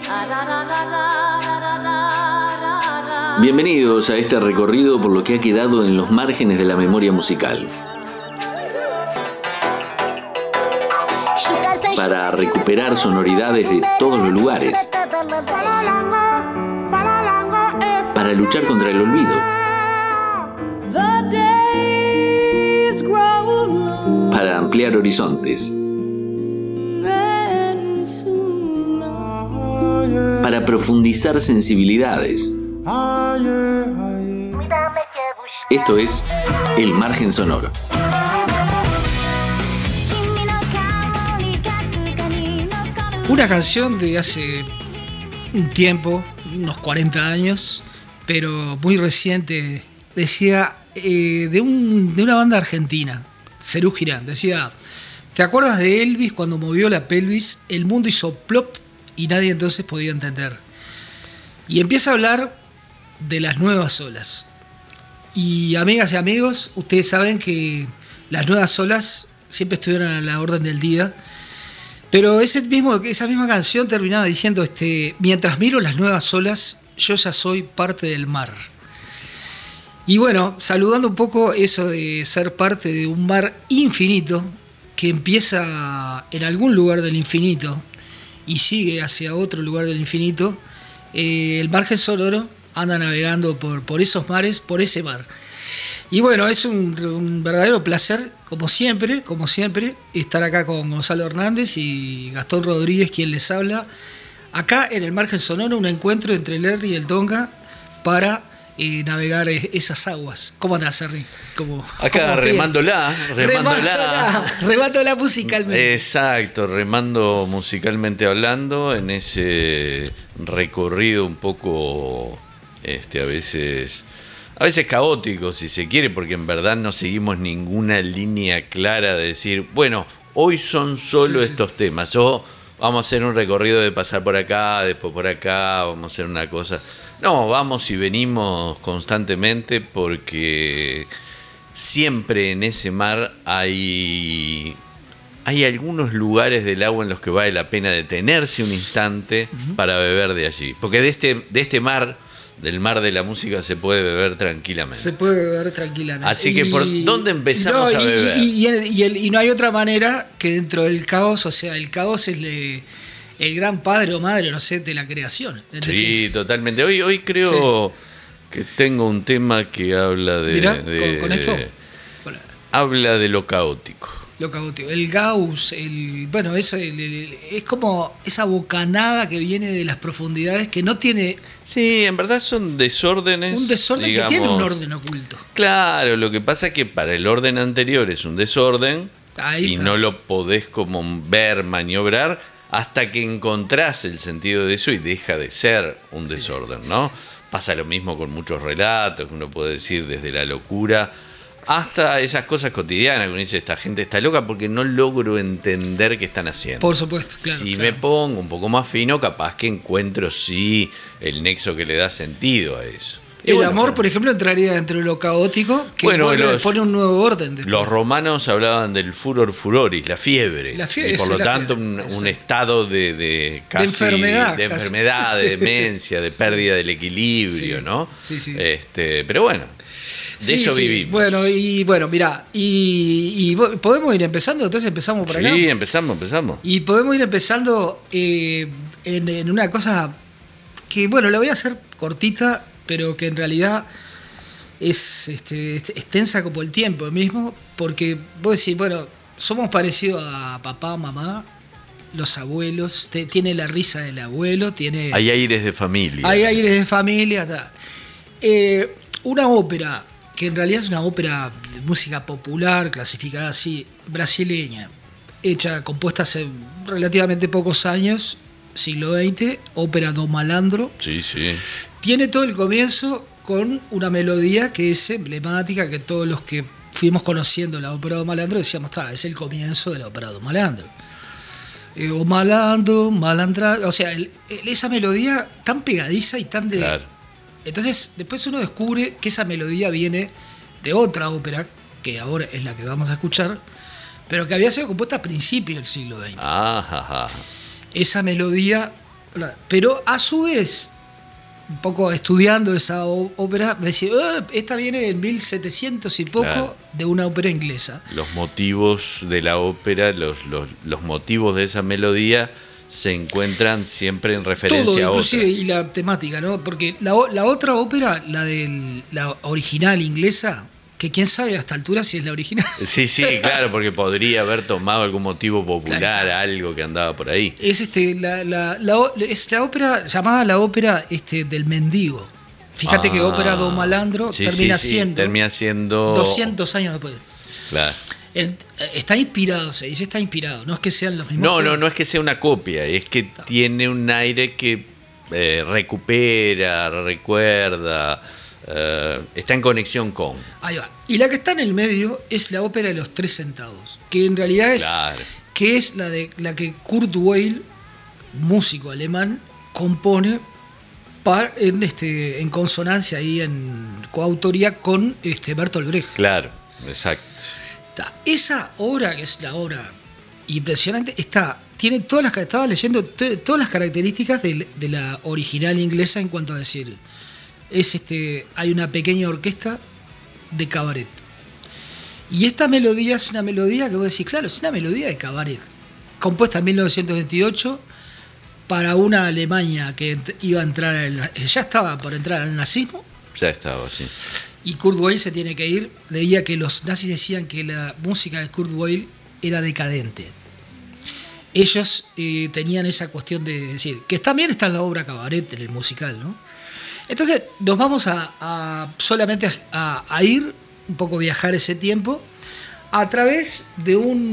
Bienvenidos a este recorrido por lo que ha quedado en los márgenes de la memoria musical. Para recuperar sonoridades de todos los lugares. Para luchar contra el olvido. Para ampliar horizontes. Para profundizar sensibilidades. Esto es El Margen Sonoro. Una canción de hace un tiempo, unos 40 años, pero muy reciente, decía de una banda argentina, Serú Girán, decía: ¿te acuerdas de Elvis cuando movió la pelvis? El mundo hizo plop y nadie entonces podía entender. Y empieza a hablar de las nuevas olas. Y amigas y amigos, ustedes saben que las nuevas olas siempre estuvieron a la orden del día. Pero esa misma canción terminaba diciendo, mientras miro las nuevas olas, yo ya soy parte del mar. Y bueno, saludando un poco eso de ser parte de un mar infinito, que empieza en algún lugar del infinito y sigue hacia otro lugar del infinito, el Margen Sonoro anda navegando por esos mares, por ese mar. Y bueno, es un verdadero placer, como siempre, estar acá con Gonzalo Hernández y Gastón Rodríguez, quien les habla. Acá en el Margen Sonoro, un encuentro entre el Erri y el Tonga para navegar esas aguas. ¿Cómo andás, Erri? Acá remándola musicalmente. Exacto, remando musicalmente hablando en ese recorrido un poco a veces caótico, si se quiere, porque en verdad no seguimos ninguna línea clara de decir, bueno, hoy son solo estos temas, o vamos a hacer un recorrido de pasar por acá, después por acá, vamos a hacer una cosa. No, vamos y venimos constantemente porque siempre en ese mar hay algunos lugares del agua en los que vale la pena detenerse un instante para beber de allí. Porque de este mar, del mar de la música, se puede beber tranquilamente. Así que, ¿por dónde empezamos a beber? Y no hay otra manera que dentro del caos, o sea, el caos es el gran padre o madre, no sé, de la creación. Sí, totalmente. Hoy creo que tengo un tema que habla de... Mirá, con esto. Habla de lo caótico. Lo caótico. El Gauss, es como esa bocanada que viene de las profundidades que no tiene... Sí, en verdad son desórdenes. Un desorden, digamos, que tiene un orden oculto. Claro, lo que pasa es que para el orden anterior es un desorden. Ahí está. No lo podés como ver, maniobrar, hasta que encontrás el sentido de eso y deja de ser un desorden, ¿no? Pasa lo mismo con muchos relatos, que uno puede decir desde la locura hasta esas cosas cotidianas, que uno dice, esta gente está loca porque no logro entender qué están haciendo. Por supuesto, claro. Si me pongo un poco más fino, capaz que encuentro el nexo que le da sentido a eso. El amor, por ejemplo, entraría dentro de lo caótico, que pone un nuevo orden. Después. Los romanos hablaban del furor furoris, la fiebre. Y por lo tanto, un estado de enfermedad, de demencia, de pérdida del equilibrio, ¿no? Sí. Pero bueno. De eso vivimos. Bueno, mirá, y podemos ir empezando, entonces empezamos por acá. Sí, empezamos. Y podemos ir empezando en una cosa que, bueno, la voy a hacer cortita, pero que en realidad es extensa como el tiempo mismo, porque vos decís, bueno, somos parecidos a papá, mamá, los abuelos, tiene la risa del abuelo, tiene... Hay aires de familia. Una ópera, que en realidad es una ópera de música popular, clasificada así, brasileña, compuesta hace relativamente pocos años, siglo XX, ópera do Malandro. Sí. Tiene todo el comienzo con una melodía que es emblemática, que todos los que fuimos conociendo la ópera do Malandro decíamos, es el comienzo de la ópera do Malandro. O malandro, malandra, o sea, esa melodía tan pegadiza y tan de... Claro. Entonces, después uno descubre que esa melodía viene de otra ópera, que ahora es la que vamos a escuchar, pero que había sido compuesta a principios del siglo XX. Ajá. Esa melodía Pero a su vez, un poco estudiando esa ópera, me decía, esta viene en 1700 y poco, Claro. de una ópera inglesa. Los motivos de la ópera, los motivos de esa melodía se encuentran siempre en referencia Todo, a inclusive, otra. y la temática, ¿no? Porque la otra ópera, la original inglesa, que quién sabe a esta altura si es la original. Sí, claro, porque podría haber tomado algún motivo popular, Claro. algo que andaba por ahí. Es es la ópera llamada la ópera del mendigo. Fíjate que ópera do malandro Sí, termina siendo 200 años después. Claro. Está inspirado, se dice está inspirado, no es que sean los mismos. No es que sea una copia, es que tiene un aire que recupera, recuerda, está en conexión con. Ahí va. Y la que está en el medio es la ópera de los 3 centavos, que en realidad Claro. es la que Kurt Weill, músico alemán, compone en consonancia y en coautoría con Bertolt Brecht. Claro, exacto. Esa obra, que es la obra impresionante, tiene todas las, estaba leyendo todas las características de la original inglesa en cuanto a decir, hay una pequeña orquesta de cabaret. Y esta melodía es una melodía que vos decís, claro, es una melodía de cabaret, compuesta en 1928 para una Alemania que iba a entrar, ya estaba por entrar al nazismo. Ya estaba así. Y Kurt Weill se tiene que ir. Leía que los nazis decían que la música de Kurt Weill era decadente. Ellos tenían esa cuestión de decir, que también está en la obra Cabaret, en el musical, ¿no? Entonces nos vamos solamente a ir, un poco viajar ese tiempo, a través de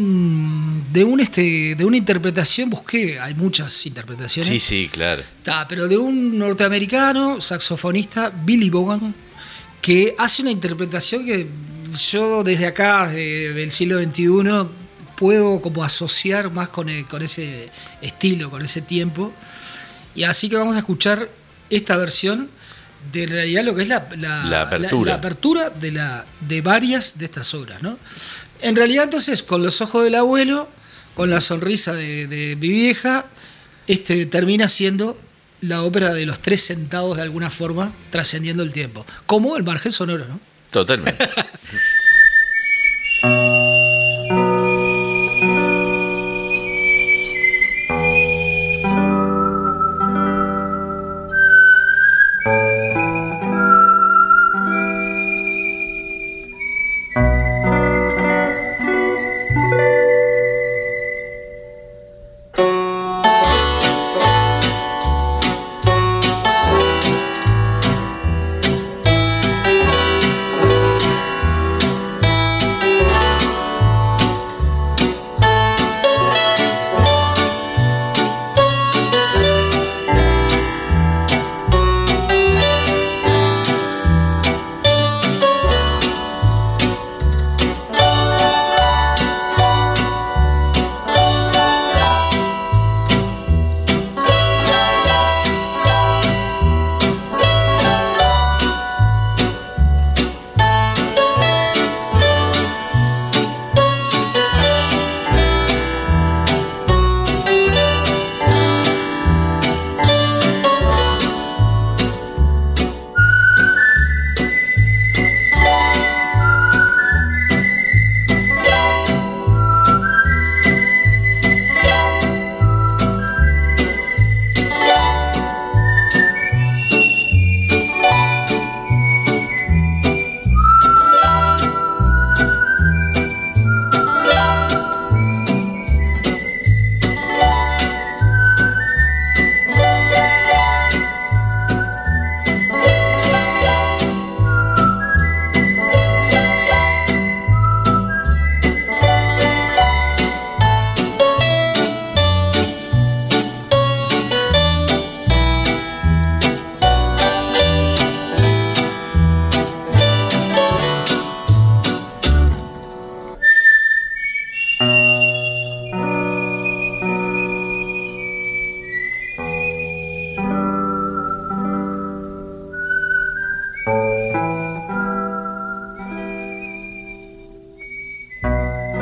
una interpretación, busqué, hay muchas interpretaciones. Sí, claro. Pero de un norteamericano, saxofonista, Billy Vaughan, que hace una interpretación que yo desde acá, desde el siglo XXI, puedo como asociar más con ese estilo, con ese tiempo. Y así que vamos a escuchar esta versión de en realidad lo que es la apertura de varias de estas obras, ¿no? En realidad entonces, con los ojos del abuelo, con la sonrisa de mi vieja, termina siendo la ópera de los 3 centavos de alguna forma, trascendiendo el tiempo. Como el margen sonoro, ¿no? Totalmente.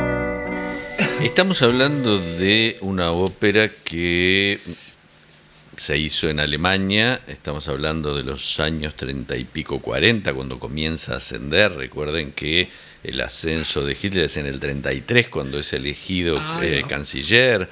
Estamos hablando de una ópera que se hizo en Alemania, estamos hablando de los años 30 y pico, 40, cuando comienza a ascender. Recuerden que el ascenso de Hitler es en el 33, cuando es elegido canciller.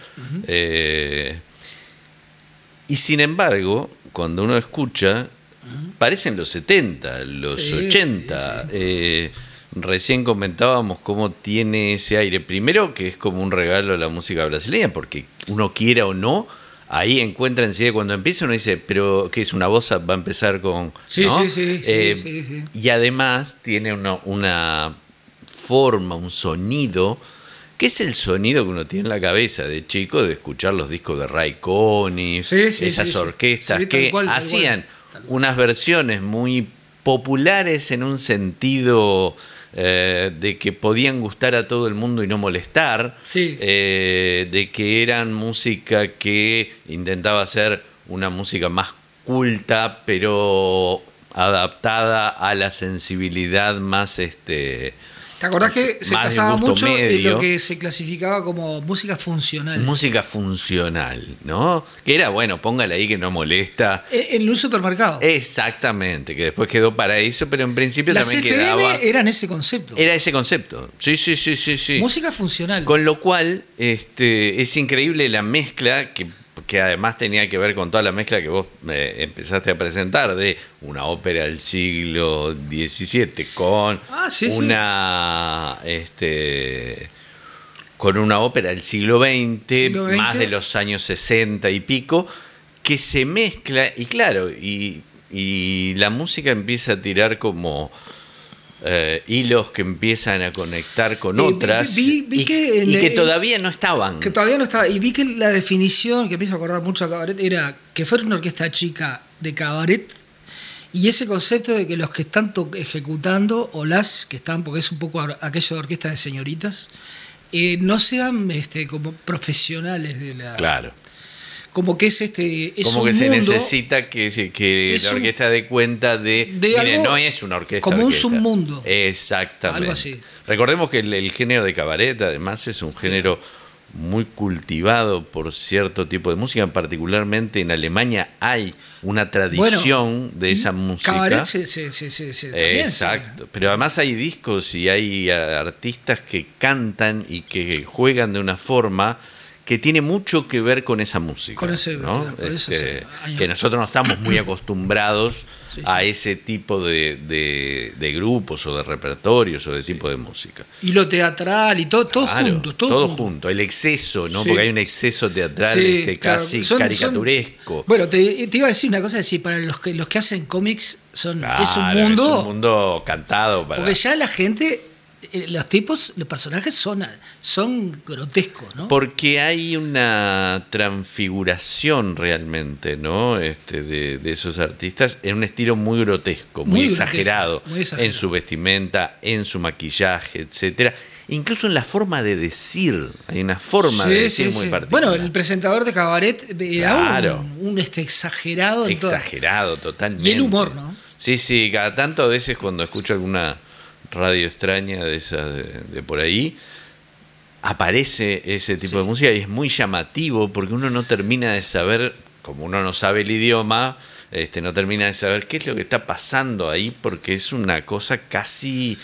Y sin embargo, cuando uno escucha, parecen los 70, los 80. Sí. Recién comentábamos cómo tiene ese aire. Primero, que es como un regalo a la música brasileña, porque uno quiera o no, ahí encuentra enseguida, cuando empieza uno dice, pero ¿qué es una bossa? Va a empezar con... Sí, ¿no? sí. Y además tiene una forma, un sonido, que es el sonido que uno tiene en la cabeza de chico, de escuchar los discos de Ray Conniff, esas orquestas que hacían unas versiones muy populares en un sentido... de que podían gustar a todo el mundo y no molestar, de que eran música que intentaba ser una música más culta, pero adaptada a la sensibilidad más ¿te acordás que se más pasaba mucho en lo medio. que se clasificaba como música funcional? Música funcional, ¿no? Que era, bueno, póngale ahí que no molesta. En un supermercado. Exactamente, que después quedó para eso, pero en principio Las también FM quedaba... eran ese concepto. Era ese concepto, sí. Música funcional. Con lo cual, es increíble la mezcla que además tenía que ver con toda la mezcla que vos empezaste a presentar de una ópera del siglo XVII con con una ópera del siglo XX, más de los años 60 y pico, que se mezcla, y claro, y la música empieza a tirar como... hilos que empiezan a conectar con otras vi que todavía no estaban. Que todavía no estaba. Y vi que la definición, que me hizo acordar mucho a cabaret, era que fuera una orquesta chica de cabaret, y ese concepto de que los que están ejecutando, o las que están, porque es un poco aquello de orquesta de señoritas, no sean como profesionales de la... Claro. Como que es como que un se mundo, necesita que la orquesta dé cuenta de mire, algo, no es una orquesta. Como un submundo. Exactamente. Algo así. Recordemos que el género de cabaret, además, es un género muy cultivado por cierto tipo de música. Particularmente en Alemania hay una tradición de esa música. Cabaret también, exacto. Pero además hay discos y hay artistas que cantan y que juegan de una forma que tiene mucho que ver con esa música, con ese, ¿no? por eso que nosotros no estamos muy acostumbrados a ese tipo de grupos o de repertorios o de tipo de música. Y lo teatral y todo junto. Todo junto. El exceso, ¿no? Porque hay un exceso teatral casi caricaturesco. Bueno, te iba a decir una cosa, para los que hacen cómics es un mundo... Es un mundo cantado para... Porque ya la gente... los personajes son grotescos, ¿no? Porque hay una transfiguración realmente, ¿no? De esos artistas en un estilo muy grotesco, muy exagerado, en su vestimenta, en su maquillaje, etcétera. Incluso en la forma de decir, hay una forma de decir muy particular. Bueno, el presentador de cabaret era un exagerado. Exagerado, totalmente. Y el humor, ¿no? Sí, cada tanto a veces cuando escucho alguna radio extraña de esas de por ahí, aparece ese tipo de música y es muy llamativo porque uno no termina de saber, como uno no sabe el idioma, no termina de saber qué es lo que está pasando ahí, porque es una cosa casi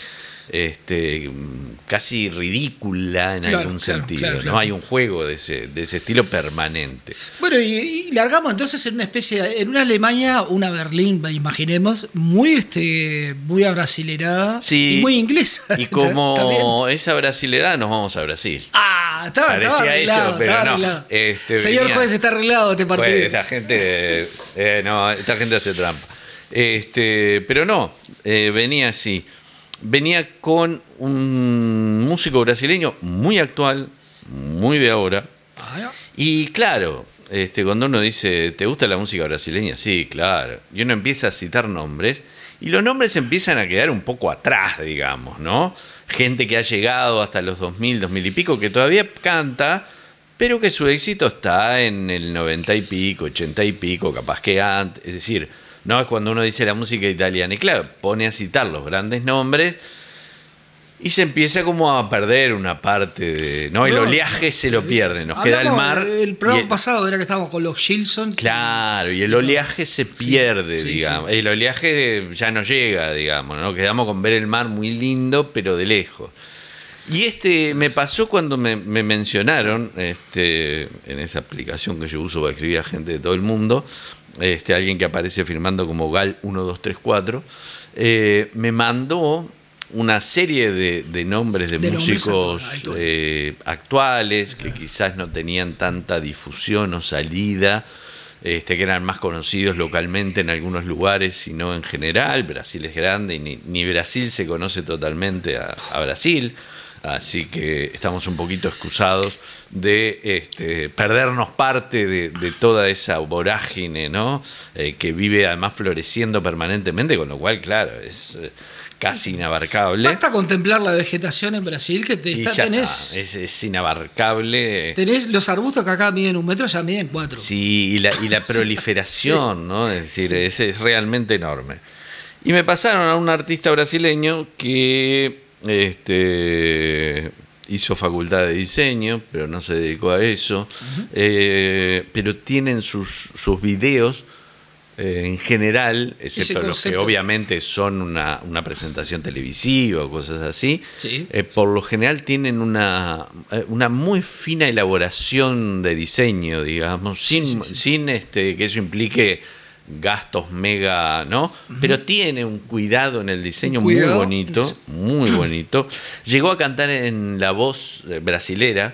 ridícula en algún sentido. Claro. Hay un juego de ese estilo permanente. Bueno, y largamos entonces en una especie, en una Alemania, una Berlín, imaginemos, muy abrasilerada y muy inglesa. Y como esa brasilerada, nos vamos a Brasil. Estaba arreglado, pero estaba no. arreglado. Señor juez, está arreglado este partido. Pues, esta gente hace trampa. Pero no, venía así. Venía con un músico brasileño muy actual, muy de ahora. Y claro, cuando uno dice, ¿te gusta la música brasileña? Sí, claro. Y uno empieza a citar nombres, y los nombres empiezan a quedar un poco atrás, digamos, ¿no? Gente que ha llegado hasta los 2000 y pico, que todavía canta, pero que su éxito está en el 90 y pico, 80 y pico, capaz que antes. Es decir, no es cuando uno dice la música italiana. Y claro, pone a citar los grandes nombres Y se empieza como a perder una parte de... ¿no? El oleaje se lo pierde, nos queda el mar. El programa pasado era que estábamos con los Gilson. Claro, y el oleaje se pierde, digamos. Sí. El oleaje ya no llega, digamos, ¿no? Quedamos con ver el mar muy lindo, pero de lejos. Y me pasó cuando me mencionaron, en esa aplicación que yo uso para escribir a gente de todo el mundo, alguien que aparece firmando como Gal1234, me mandó una serie de nombres de músicos actuales que quizás no tenían tanta difusión o salida, que eran más conocidos localmente en algunos lugares y no en general. Brasil es grande y ni Brasil se conoce totalmente a Brasil, así que estamos un poquito excusados de perdernos parte de toda esa vorágine, ¿no? Que vive además floreciendo permanentemente, con lo cual, claro, es casi inabarcable. Basta contemplar la vegetación en Brasil que tenés. Es inabarcable. Tenés los arbustos que acá miden 1 metro, ya miden 4. Sí, y la proliferación, ¿no? Es decir, es realmente enorme. Y me pasaron a un artista brasileño que hizo facultad de diseño, pero no se dedicó a eso. Pero tienen sus videos. En general, excepto los que obviamente son una presentación televisiva o cosas así, por lo general tienen una muy fina elaboración de diseño, digamos, sin que eso implique gastos mega, ¿no? Pero tiene un cuidado en el diseño muy bonito. Llegó a cantar en La Voz brasilera,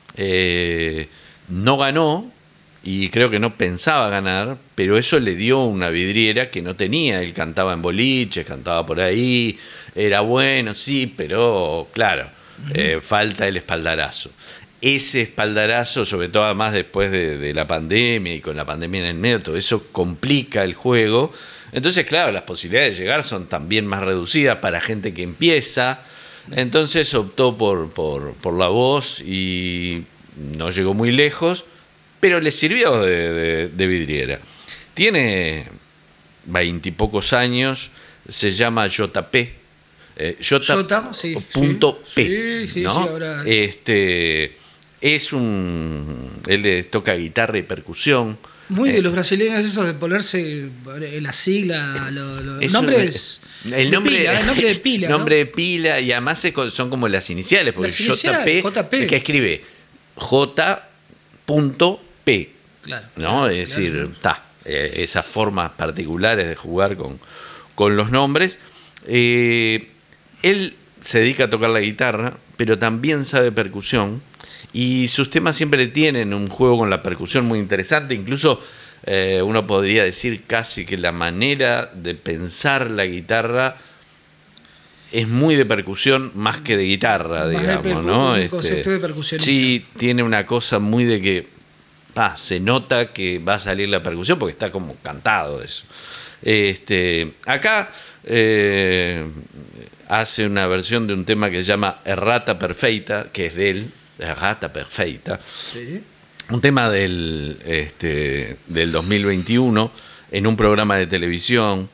no ganó, y creo que no pensaba ganar, pero eso le dio una vidriera que no tenía. Él cantaba en boliches, cantaba por ahí, era bueno, sí, pero claro, falta el espaldarazo. Ese espaldarazo, sobre todo además después de la pandemia y con la pandemia en el medio, todo eso complica el juego. Entonces, claro, las posibilidades de llegar son también más reducidas para gente que empieza. Entonces optó por La Voz y no llegó muy lejos, pero le sirvió de vidriera. Tiene 20 y pocos años, se llama JP. J.P. ¿no? Ahora... él toca guitarra y percusión. Muy de los brasileños esos de ponerse la sigla, los nombres. El nombre de pila. Nombre de pila, y además son como las iniciales, porque JP, que escribe J.P. Claro, ¿no? Es decir, esas formas particulares de jugar con los nombres. Él se dedica a tocar la guitarra, pero también sabe percusión, y sus temas siempre tienen un juego con la percusión muy interesante. Incluso uno podría decir casi que la manera de pensar la guitarra es muy de percusión más que de guitarra, digamos, ¿no? Un concepto de percusión. Sí, tiene una cosa muy de que se nota que va a salir la percusión porque está como cantado eso. Acá hace una versión de un tema que se llama Errata Perfeita, que es de él, Errata Perfeita. Sí. Un tema del 2021 en un programa de televisión.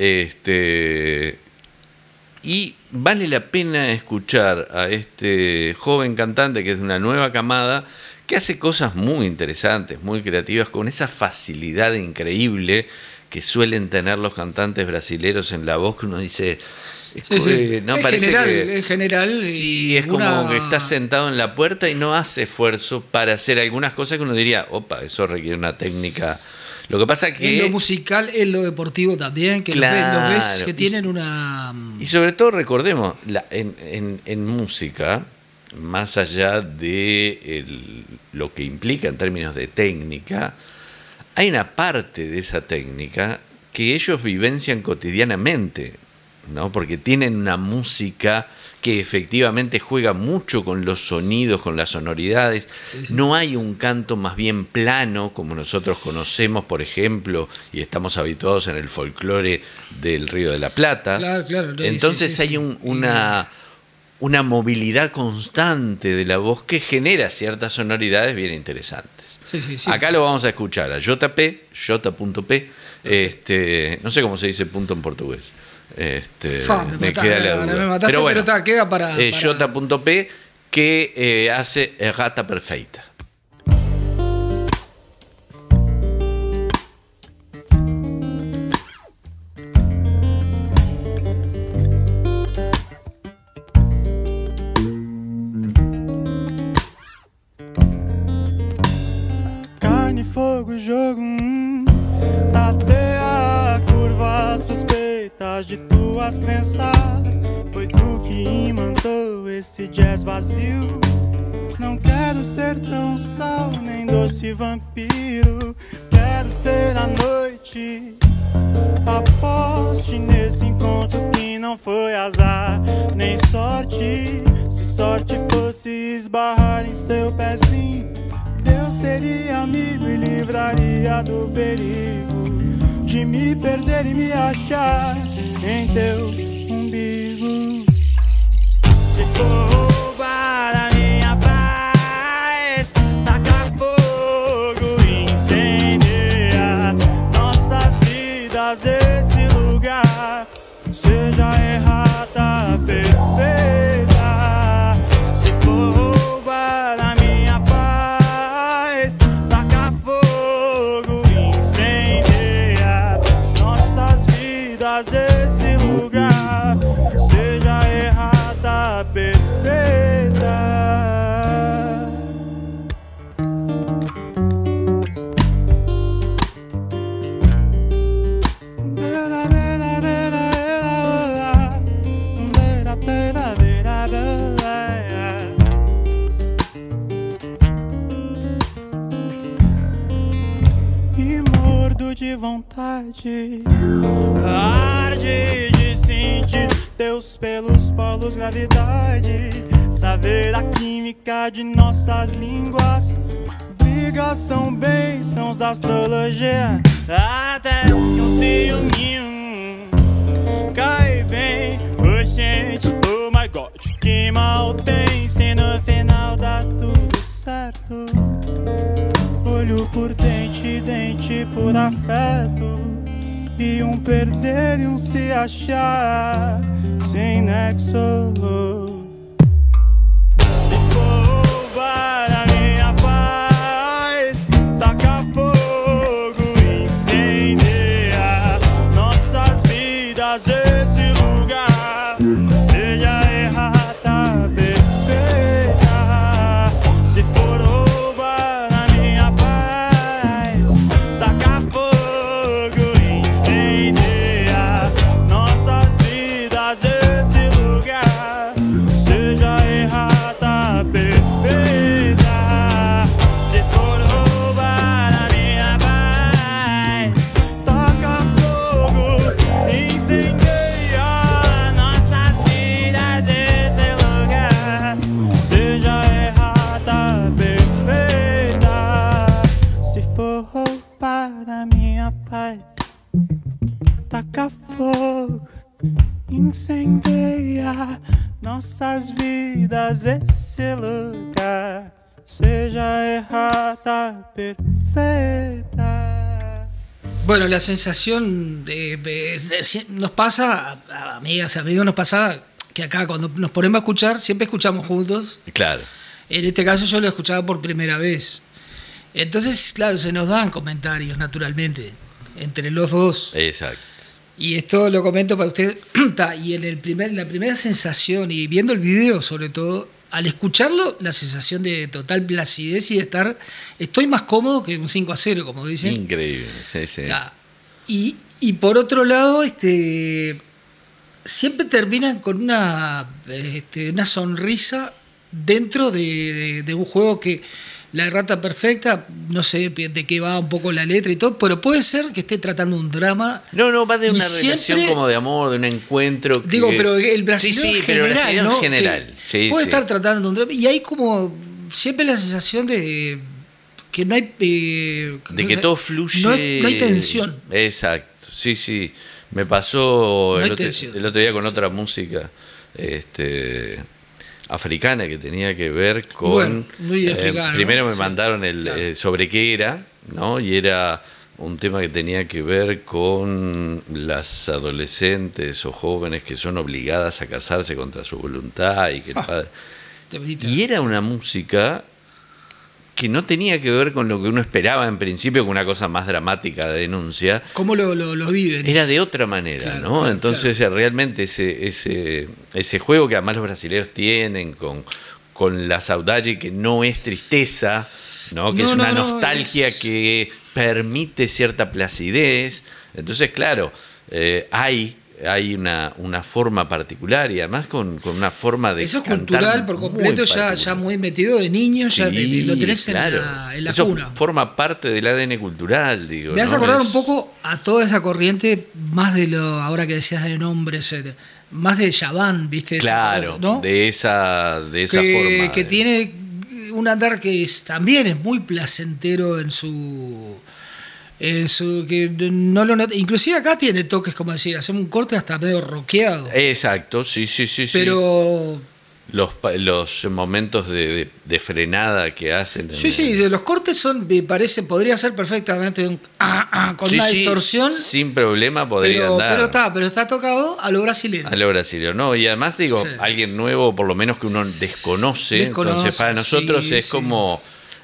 Y vale la pena escuchar a este joven cantante que es de una nueva camada, que hace cosas muy interesantes, muy creativas, con esa facilidad increíble que suelen tener los cantantes brasileros en la voz, que uno dice... No, es parece general. Sí, es como que está sentado en la puerta y no hace esfuerzo para hacer algunas cosas que uno diría, opa, eso requiere una técnica. Lo que pasa que... En lo musical, en lo deportivo también, que claro, los ves que tienen una... Y sobre todo recordemos, en música, más allá de lo que implica en términos de técnica, hay una parte de esa técnica que ellos vivencian cotidianamente, ¿no? Porque tienen una música que efectivamente juega mucho con los sonidos, con las sonoridades. Sí. No hay un canto más bien plano, como nosotros conocemos, por ejemplo, y estamos habituados en el folclore del Río de la Plata. Claro. Entonces hay una movilidad constante de la voz que genera ciertas sonoridades bien interesantes. Sí. Acá lo vamos a escuchar a J.P. No sé cómo se dice punto en portugués. Me queda la duda. Me mataste, pero bueno, queda para... J.P, que hace Errata Perfeita. Carne, fogo, jogo, tateia a curva suspeitas de tuas crenças. Foi tu que imantou esse jazz vazio. Não quero ser tão sal, nem doce vampiro. Quero ser a noite. Aposte nesse encontro que não foi azar, nem sorte. Se sorte fosse esbarrar em seu pezinho, eu seria amigo e livraria do perigo de me perder e me achar em teu umbigo. Se for roubar a minha paz, tacar fogo e incendiar nossas vidas, esse lugar seja errata, perfeita. Se for roubar a minha paz, tacar fogo e incendiar nossas vidas, esse lugar seja errata, perfeita. E mordo de vontade, arde de sentir teus pelos, polos, gravidade. Saber a química de nossas línguas. Brigas são bênçãos da astrologia. Até que um ciúminho cai bem. Oxente, oh my god, que mal tem. Se no final dá tudo certo. Olho por dente, dente por afeto. E um perder e um se achar sem nexo. Se for roubar a minha paz, tacar fogo e incendiar nossas vidas, esse lugar seja errata, perfeita. Se for roubar a minha paz, tacar fogo e incendiar nossas vidas, esse lugar seja errata, perfeita. Se for roubar a minha paz, tacar fogo e incendiar nossas vidas, esse lugar seja errata, perfeita. Se for roubar a minha paz, tacar fogo, incendeia nossas vidas, esse lugar seja errata, perfeita. Bueno, la sensación nos pasa, a amigas y amigos, nos pasa que acá cuando nos ponemos a escuchar, siempre escuchamos juntos. Claro. En este caso yo lo escuchaba por primera vez. Entonces, claro, se nos dan comentarios naturalmente entre los dos. Exacto. Y esto lo comento para usted. Y en la primera sensación, y viendo el video sobre todo, al escucharlo, la sensación de total placidez y de estoy más cómodo que un 5-0, como dicen. Increíble, sí, sí. Y por otro lado, siempre terminan con una sonrisa dentro de un juego que la errata perfecta, no sé de qué va un poco la letra y todo, pero puede ser que esté tratando un drama. No, va de una relación como de amor, de un encuentro. Digo, pero el brasileño en general, pero ¿no? En general. Sí, puede estar tratando un drama. Y hay como siempre la sensación de que no hay... de que todo fluye. No hay tensión. Exacto, sí. Me pasó no el otro día con otra música africana que tenía que ver con... Bueno, muy africano, primero me sí, mandaron sobre qué era, ¿no? Y era un tema que tenía que ver con las adolescentes o jóvenes que son obligadas a casarse contra su voluntad y que el padre... Y era una música que no tenía que ver con lo que uno esperaba en principio, con una cosa más dramática de denuncia. ¿Cómo lo viven? Era de otra manera, claro, ¿no? claro, Entonces realmente ese juego que además los brasileños tienen con la saudade, que no es tristeza, ¿no? Que es una nostalgia que permite cierta placidez. Entonces, claro, hay una forma particular y además con una forma de eso es cultural por completo, ya muy metido de niño, ya lo tenés claro. en la eso cuna. Forma parte del ADN cultural, digo. Me hace acordar un poco a toda esa corriente, más de lo, ahora que decías de nombres, más de Yaván, ¿viste? Claro, ¿no? de esa forma. Que tiene un andar que también es muy placentero en su que no lo nota. Inclusive acá tiene toques, como decir, hacemos un corte hasta medio rockeado. Exacto, sí. Pero los momentos de frenada que hacen. Sí, de los cortes me parece, podría ser perfectamente con una distorsión. Sin problema podría andar. Pero está tocado a lo brasileño. No, y además digo, alguien nuevo, por lo menos que uno desconoce. Entonces para nosotros es como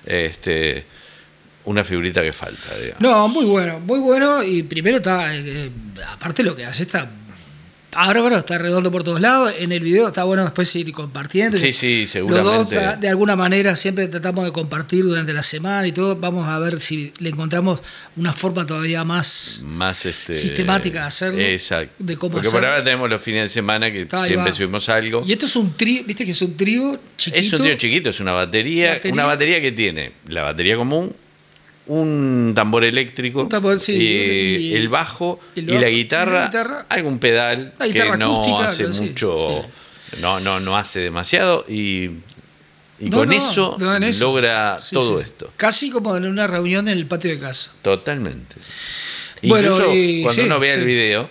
una figurita que falta, digamos. No, muy bueno. Y primero está, aparte lo que hace está bárbaro, está redondo por todos lados. En el video está bueno después ir compartiendo. Sí, seguramente. Los dos, de alguna manera, siempre tratamos de compartir durante la semana y todo. Vamos a ver si le encontramos una forma todavía más sistemática de hacerlo. Exacto. De cómo porque por ahora tenemos los fines de semana que siempre subimos algo. Y esto es un trío, viste que es un trío chiquito. Es un trío chiquito, es una batería que tiene la batería común, un tambor eléctrico, y el bajo y la guitarra, algún pedal que no hace mucho, no hace demasiado y con eso logra todo esto. Casi como en una reunión en el patio de casa. Totalmente. Bueno, incluso cuando uno vea el video,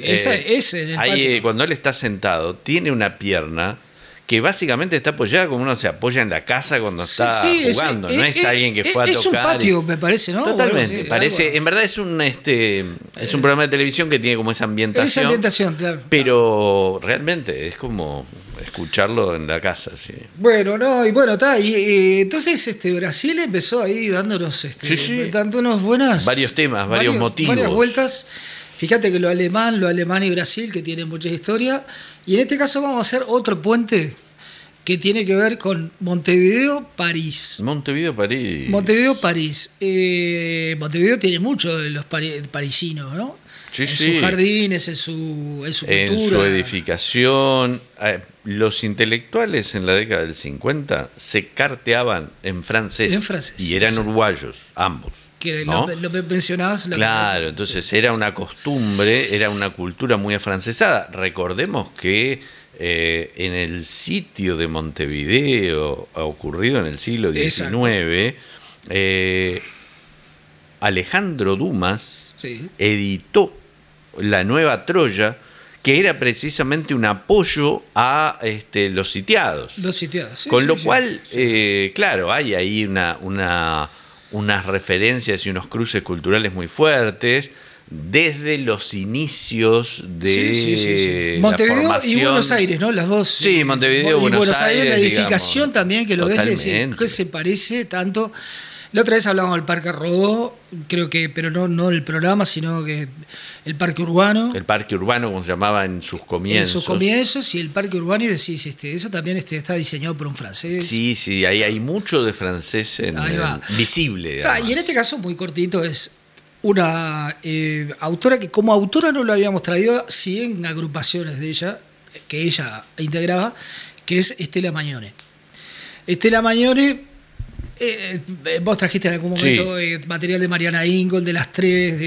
cuando él está sentado, tiene una pierna que básicamente está apoyada como uno se apoya en la casa cuando está jugando. No es alguien que fue a tocar. Es un patio, me parece, ¿no? Totalmente. En verdad es un programa de televisión que tiene como esa ambientación. Esa ambientación, claro. Pero realmente es como escucharlo en la casa, sí. Bueno, y entonces Brasil empezó ahí dándonos varios temas, varios motivos. Varias vueltas. Fíjate que lo alemán y Brasil, que tienen mucha historia. Y en este caso vamos a hacer otro puente que tiene que ver con Montevideo-París. Montevideo-París. Montevideo tiene mucho de los parisinos, ¿no? Sí, sus jardines, en su cultura. En su edificación. Los intelectuales en la década del 50 se carteaban en francés. Y eran uruguayos, ambos. Que ¿no? lo mencionabas. Claro, entonces era una costumbre, era una cultura muy afrancesada. Recordemos que en el sitio de Montevideo, ocurrido en el siglo XIX, Alejandro Dumas editó La Nueva Troya, que era precisamente un apoyo a los sitiados. Con lo cual, claro, hay ahí unas referencias y unos cruces culturales muy fuertes desde los inicios de Montevideo la formación. Y Buenos Aires, ¿no? Las dos. Sí, Montevideo y Buenos Aires. La edificación digamos, también, que lo ves, que se parece tanto. La otra vez hablábamos del Parque Rodó, creo que, pero no el programa, sino que el Parque Urbano. El Parque Urbano, como se llamaba en sus comienzos. Y el Parque Urbano, y decís, eso también está diseñado por un francés. Sí, ahí hay mucho de francés visible. Y en este caso, muy cortito, es una autora que como autora no lo habíamos traído, sí en agrupaciones de ella, que ella integraba, que es Estela Mañone. Estela Mañone... vos trajiste en algún momento material de Mariana Ingold, de las tres,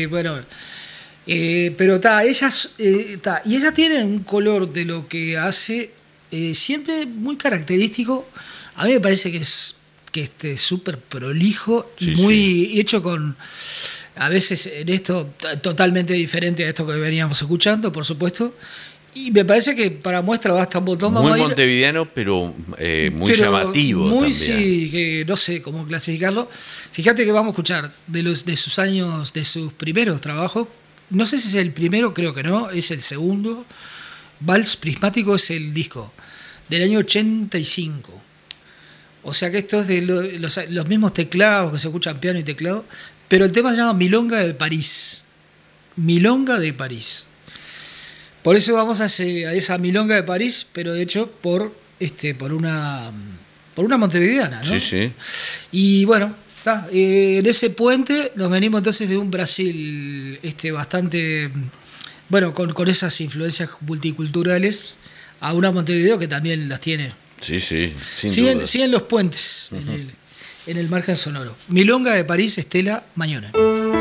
pero y ella tiene un color de lo que hace siempre muy característico. A mí me parece que es súper prolijo y muy hecho con, a veces en esto totalmente diferente a esto que veníamos escuchando, por supuesto, Y me parece que para muestra basta un botón. Muy vamos a ir, montevideano, pero muy pero llamativo muy, también. sí, que no sé cómo clasificarlo. Fíjate que vamos a escuchar de sus años, de sus primeros trabajos. No sé si es el primero, creo que no, es el segundo. Vals Prismático es el disco del año 85. O sea que esto es de los mismos teclados que se escuchan, piano y teclado. Pero el tema se llama Milonga de París. Milonga de París. Por eso vamos a esa Milonga de París, pero de hecho por una montevideana, ¿no? Sí, sí. Y bueno, en ese puente nos venimos entonces de un Brasil bastante, bueno, con esas influencias multiculturales, a una Montevideo que también las tiene. Sí, sí, sin duda. Siguen los puentes en el margen sonoro. Milonga de París, Estela Mañona.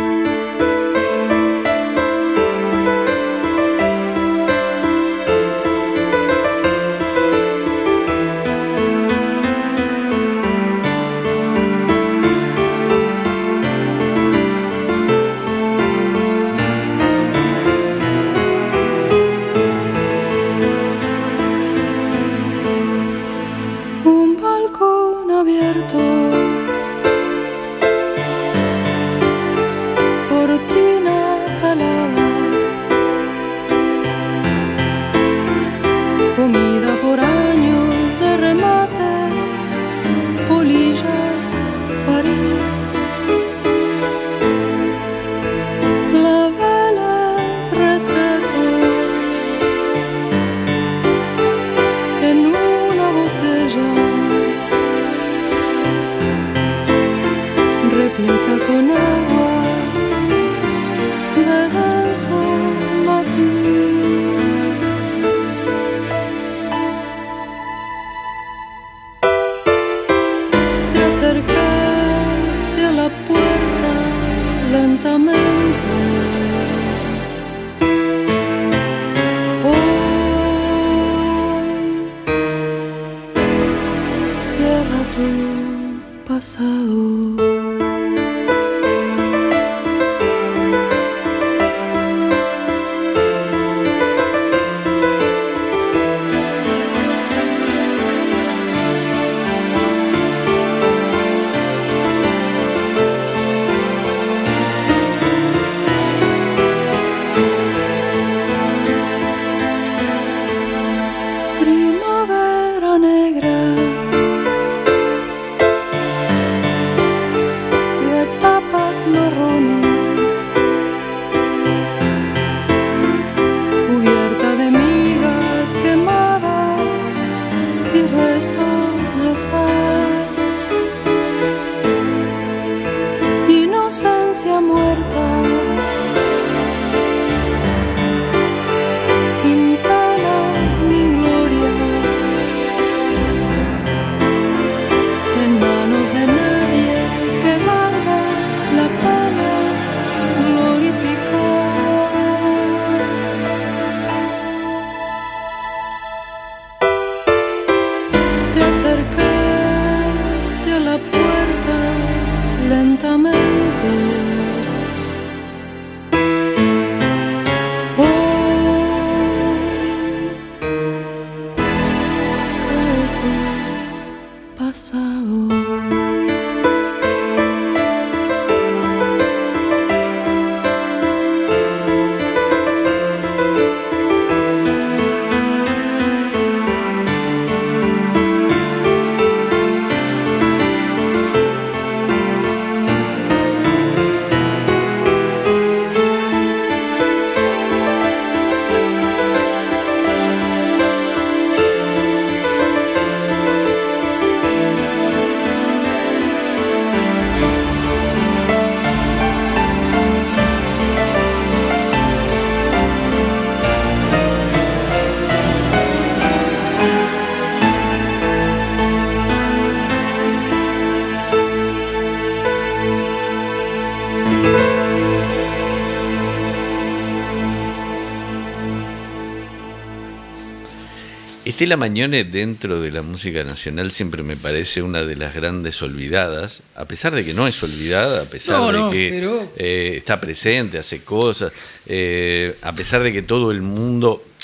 Estela Mañone, dentro de la música nacional, siempre me parece una de las grandes olvidadas, a pesar de que no es olvidada, a pesar de que está presente, hace cosas, a pesar de que todo el mundo,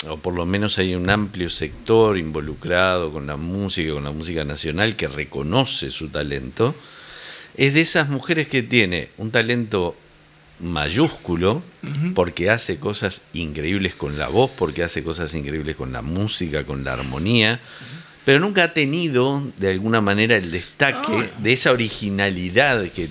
o por lo menos hay un amplio sector involucrado con la música nacional, que reconoce su talento, es de esas mujeres que tiene un talento mayúsculo, porque hace cosas increíbles con la voz, porque hace cosas increíbles con la música, con la armonía, pero nunca ha tenido de alguna manera el destaque de esa originalidad que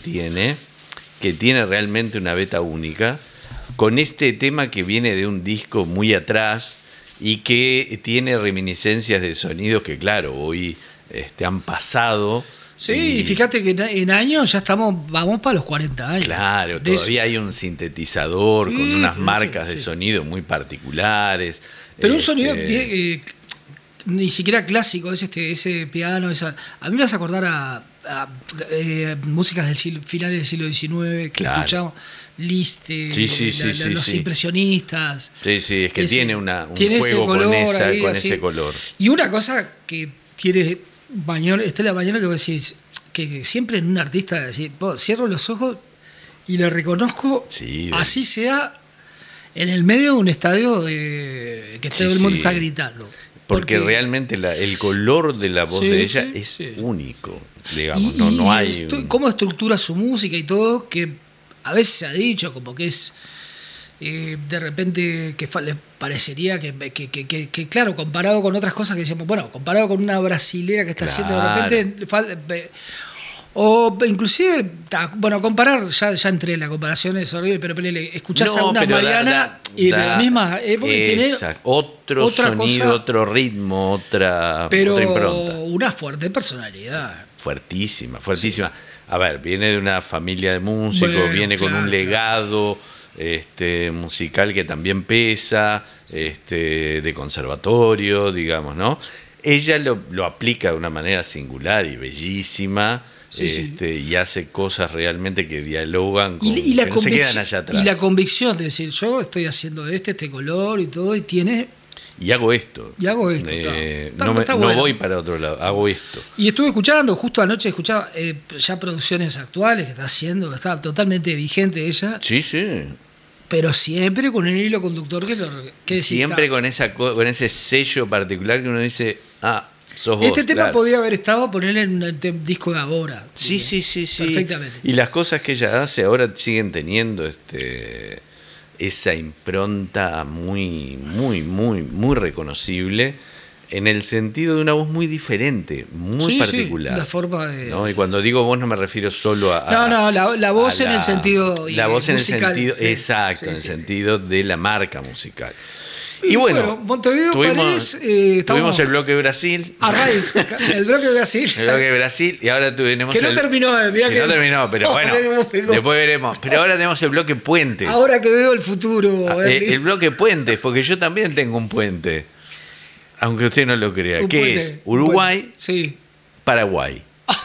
tiene realmente una beta única, con este tema que viene de un disco muy atrás y que tiene reminiscencias de sonidos que, claro, hoy han pasado. Sí, y fíjate que en años ya vamos para los 40 años. Claro, todavía hay un sintetizador con unas marcas de sonido muy particulares. Pero un sonido bien, ni siquiera clásico, es ese piano, a mí me hace acordar a músicas del finales del siglo XIX que escuchamos, Liszt, los impresionistas. Sí, es que tiene un juego con ese color. Y una cosa que tiene Estela Bañola, que vos decís, que siempre en un artista decir, cierro los ojos y le reconozco, así sea en el medio de un estadio que todo el mundo está gritando. Porque realmente el color de la voz de ella es único, digamos, no hay... Cómo estructura su música y todo, que a veces se ha dicho como que es de repente que les parecería que claro, comparado con otras cosas que decíamos, bueno, comparado con una brasilera que está haciendo de repente... O inclusive, bueno, comparar, ya entré en la comparación, es horrible, pero escuchás a una Mariana y de la misma época tiene otro sonido, otro ritmo, otra impronta. Una fuerte personalidad. Fuertísima. A ver, viene de una familia de músicos, viene con un legado musical que también pesa, de conservatorio, digamos, ¿no? Ella lo aplica de una manera singular y bellísima. Y hace cosas realmente que dialogan con, que no se quedan allá atrás. Y la convicción de decir, yo estoy haciendo este color y todo, y hago esto. No voy para otro lado, hago esto. Y estuve escuchando, justo anoche escuchaba ya producciones actuales que está haciendo, está totalmente vigente ella. Sí. Pero siempre con el hilo conductor que siempre con ese sello particular que uno dice, sos vos, este tema podría haber estado ponerle en un disco de ahora. Sí. Perfectamente. Y las cosas que ella hace ahora siguen teniendo esa impronta muy, muy, muy, muy reconocible, en el sentido de una voz muy diferente, muy particular. La forma de... ¿no? Y cuando digo voz no me refiero solo la voz en el sentido la voz en musical. El sentido, exacto, en el sentido de la marca musical. Y bueno, Montevideo, París, tuvimos el bloque de Brasil. El bloque de Brasil. El bloque de Brasil, y ahora tenemos no terminó, no terminó, pero bueno, después veremos. Pero ahora tenemos el bloque Puentes. Ahora que veo el futuro. El bloque Puentes, porque yo también tengo un puente, aunque usted no lo crea, que es Uruguay, Paraguay.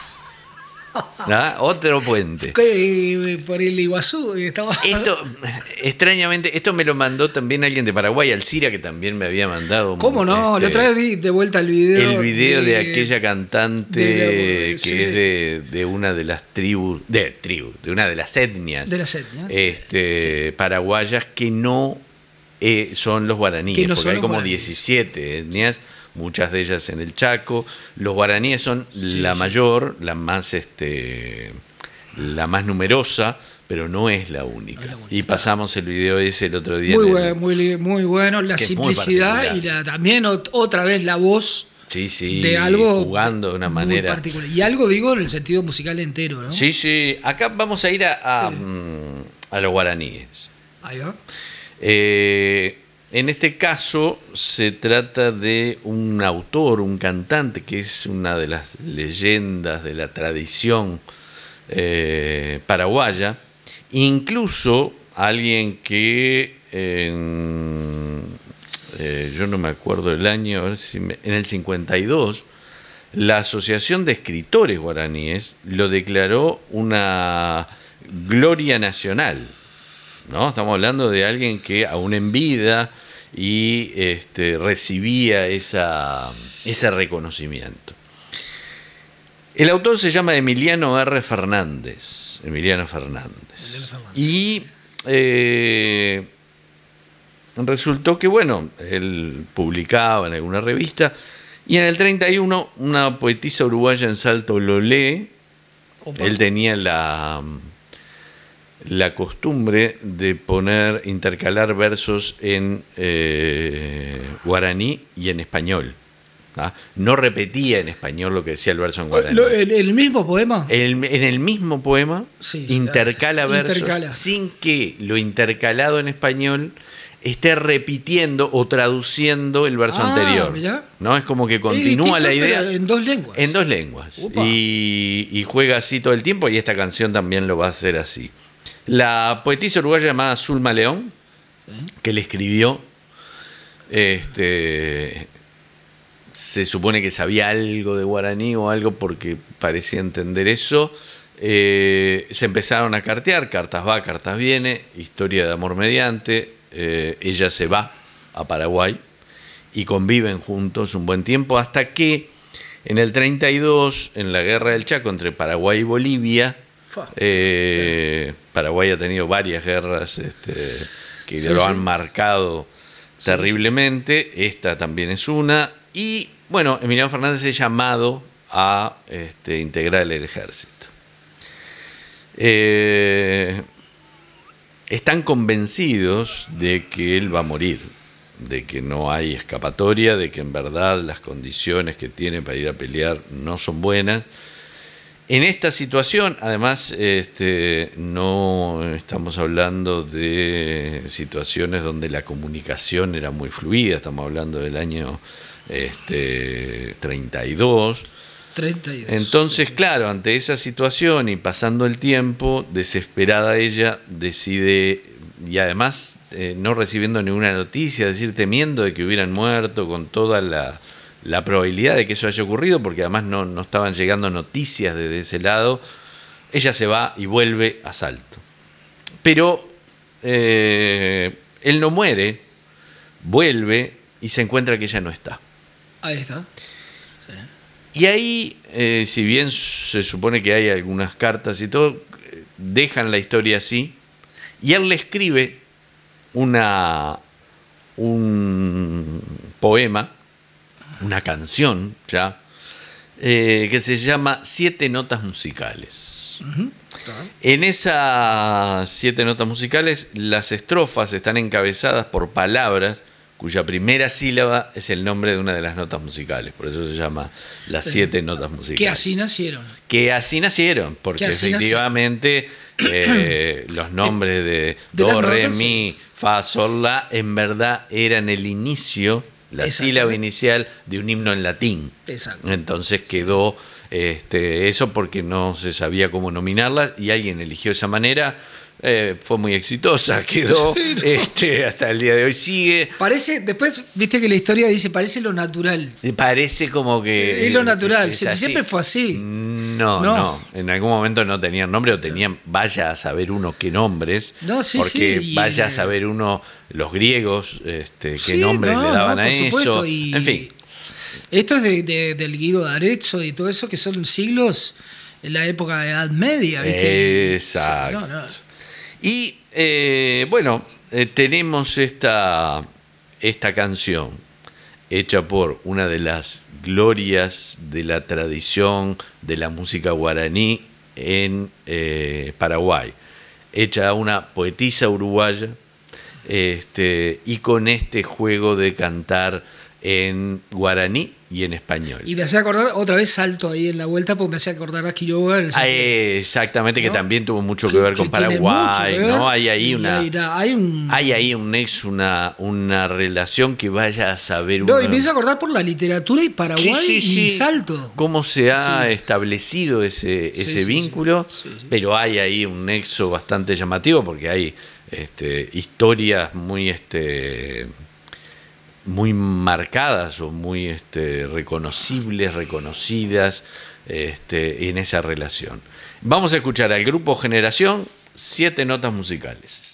Otro puente. Por el Iguazú estaba... Extrañamente, esto me lo mandó también alguien de Paraguay, Alcira, que también me había mandado. ¿Cómo no? La otra vez vi de vuelta el video. El video de aquella cantante que es de una de las tribus, de una de las etnias. De las etnias. Paraguayas que no son los guaraníes, porque hay como 17 etnias. Muchas de ellas en el Chaco. Los guaraníes son la mayor, la más numerosa, pero no es la única. Y pasamos el video ese el otro día. Muy bueno. La simplicidad y también otra vez la voz. De algo jugando de una manera muy particular. Y algo digo en el sentido musical entero, ¿no? Sí. Acá vamos a ir a los guaraníes. Ahí va. En este caso se trata de un autor, un cantante que es una de las leyendas de la tradición paraguaya, incluso alguien que yo no me acuerdo el año, a ver si en el 52 la Asociación de Escritores Guaraníes lo declaró una gloria nacional. ¿No? Estamos hablando de alguien que aún en vida y recibía ese reconocimiento. El autor se llama Emiliano Fernández. Y resultó que, bueno, él publicaba en alguna revista, y en el 31 una poetisa uruguaya en Salto lo lee. Opa. Él tenía la costumbre de intercalar versos en guaraní y en español. ¿Ah? No repetía en español lo que decía el verso en guaraní. ¿El mismo poema? En el mismo poema Sí, intercala versos intercala. sin que lo intercalado en español esté repitiendo o traduciendo el verso anterior. Mirá. ¿No? Es como que continúa Es distinto, la idea. pero en dos lenguas. En dos lenguas. Upa. Y juega así todo el tiempo, y esta canción también lo va a hacer así. La poetisa uruguaya llamada Zulma León, que le escribió, se supone que sabía algo de guaraní o algo porque parecía entender eso. Se empezaron a cartear, cartas va, cartas viene, historia de amor mediante. Ella se va a Paraguay y conviven juntos un buen tiempo hasta que en el 32, en la guerra del Chaco entre Paraguay y Bolivia, Paraguay ha tenido varias guerras que lo han marcado terriblemente. Esta también es una. Y bueno, Emiliano Fernández es llamado a integrar el ejército. Están convencidos de que él va a morir, de que no hay escapatoria, de que en verdad las condiciones que tiene para ir a pelear no son buenas. En esta situación, además, no estamos hablando de situaciones donde la comunicación era muy fluida, estamos hablando del año 32. Entonces, claro, ante esa situación y pasando el tiempo, desesperada ella decide, y además no recibiendo ninguna noticia, es decir, temiendo de que hubieran muerto, con toda la probabilidad de que eso haya ocurrido, porque además no estaban llegando noticias desde ese lado, ella se va y vuelve a Salto. Pero él no muere, vuelve y se encuentra que ella no está. Ahí está. Y ahí, si bien se supone que hay algunas cartas y todo, dejan la historia así, y él le escribe un poema, una canción ya, que se llama 7 notas musicales. Uh-huh. En esas 7 notas musicales, las estrofas están encabezadas por palabras cuya primera sílaba es el nombre de una de las notas musicales. Por eso se llama las 7 notas musicales. Que así nacieron. Que así nacieron, porque efectivamente los nombres de Do, Re, Mi, Fa, Sol, La, en verdad eran el inicio, la sílaba inicial de un himno en latín. Exacto. Entonces quedó eso porque no se sabía cómo nominarla y alguien eligió esa manera. Fue muy exitosa, quedó hasta el día de hoy, sigue. Parece, después viste que la historia dice, parece lo natural. Parece como que es lo natural, siempre así. fue así. No, en algún momento no tenían nombre o tenían, vaya a saber uno qué nombres, porque vaya a saber uno los griegos qué nombres le daban a eso, en fin. Esto es del Guido de Arezzo y todo eso, que son siglos en la época de Edad Media, ¿viste? Exacto. Y tenemos esta canción hecha por una de las glorias de la tradición de la música guaraní en Paraguay, hecha a una poetisa uruguaya, y con este juego de cantar en guaraní y en español. Y me hacía acordar, otra vez salto ahí en la vuelta, porque me hacía acordar a Quiroga. Exactamente, ¿no? Que también tuvo mucho que ver con Paraguay, ¿no? Hay ahí un nexo, una relación que vaya a saber uno. No, y me hizo acordar por la literatura y Paraguay y Salto. Cómo se ha establecido ese vínculo, pero hay ahí un nexo bastante llamativo, porque hay historias muy marcadas o muy reconocibles, reconocidas en esa relación. Vamos a escuchar al grupo Generación, 7 notas musicales.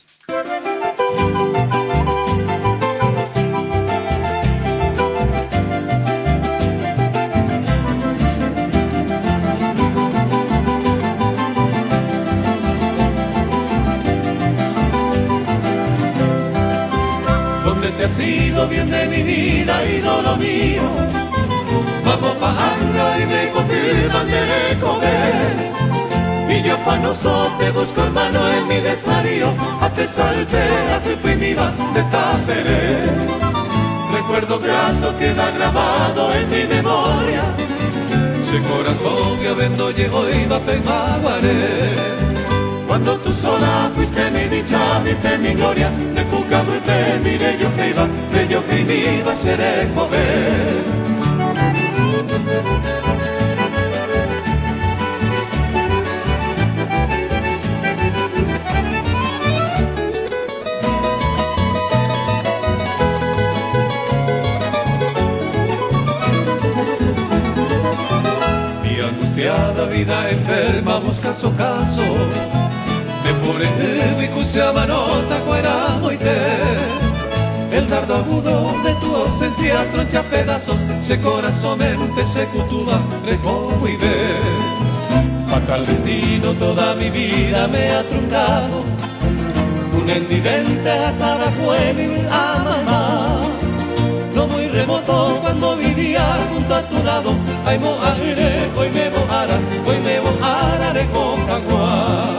¿Dónde te has ido, bien de mi vida, ídolo mío? Vamos pa' Anga y me contigo de comer. Y yo afanoso te busco, hermano, en mi desvarío. A te salve, a tu primiva de Taperé. Recuerdo grato queda grabado en mi memoria. Ese corazón que vendo llegó y va a Maguaré. Cuando tú sola fuiste mi dicha, viste mi gloria. De Pucabuté, mire yo que iba a ser mover. Mi angustiada vida enferma busca su caso. De por el y cusiaba nota cuera moite. El dardo agudo de tu ausencia troncha pedazos. Se corazón mente se cutuba, recojo y ve. Fatal destino toda mi vida me ha truncado. Un endidente asaba y a mamá. No muy remoto cuando vivía junto a tu lado. Ay mo aire, hoy me voara, recoja agua.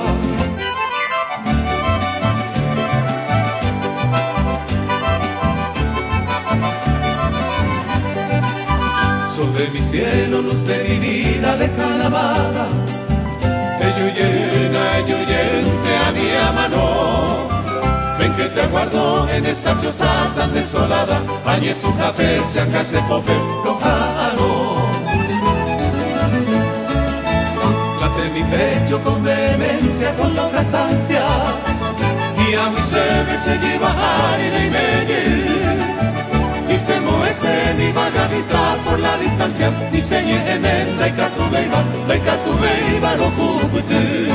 De mi cielo, luz de mi vida, lejana amada. Eyuyente a mi amano. Ven que te aguardo en esta choza tan desolada. Añe su cabeza, acá se pope, lojano. Late mi pecho con vehemencia, con locas ansias. Y a mi ser se lleva aire y medir. Y se muece mi vaga vista por la distancia. Y señe en el la Ikatubeiba no cubute.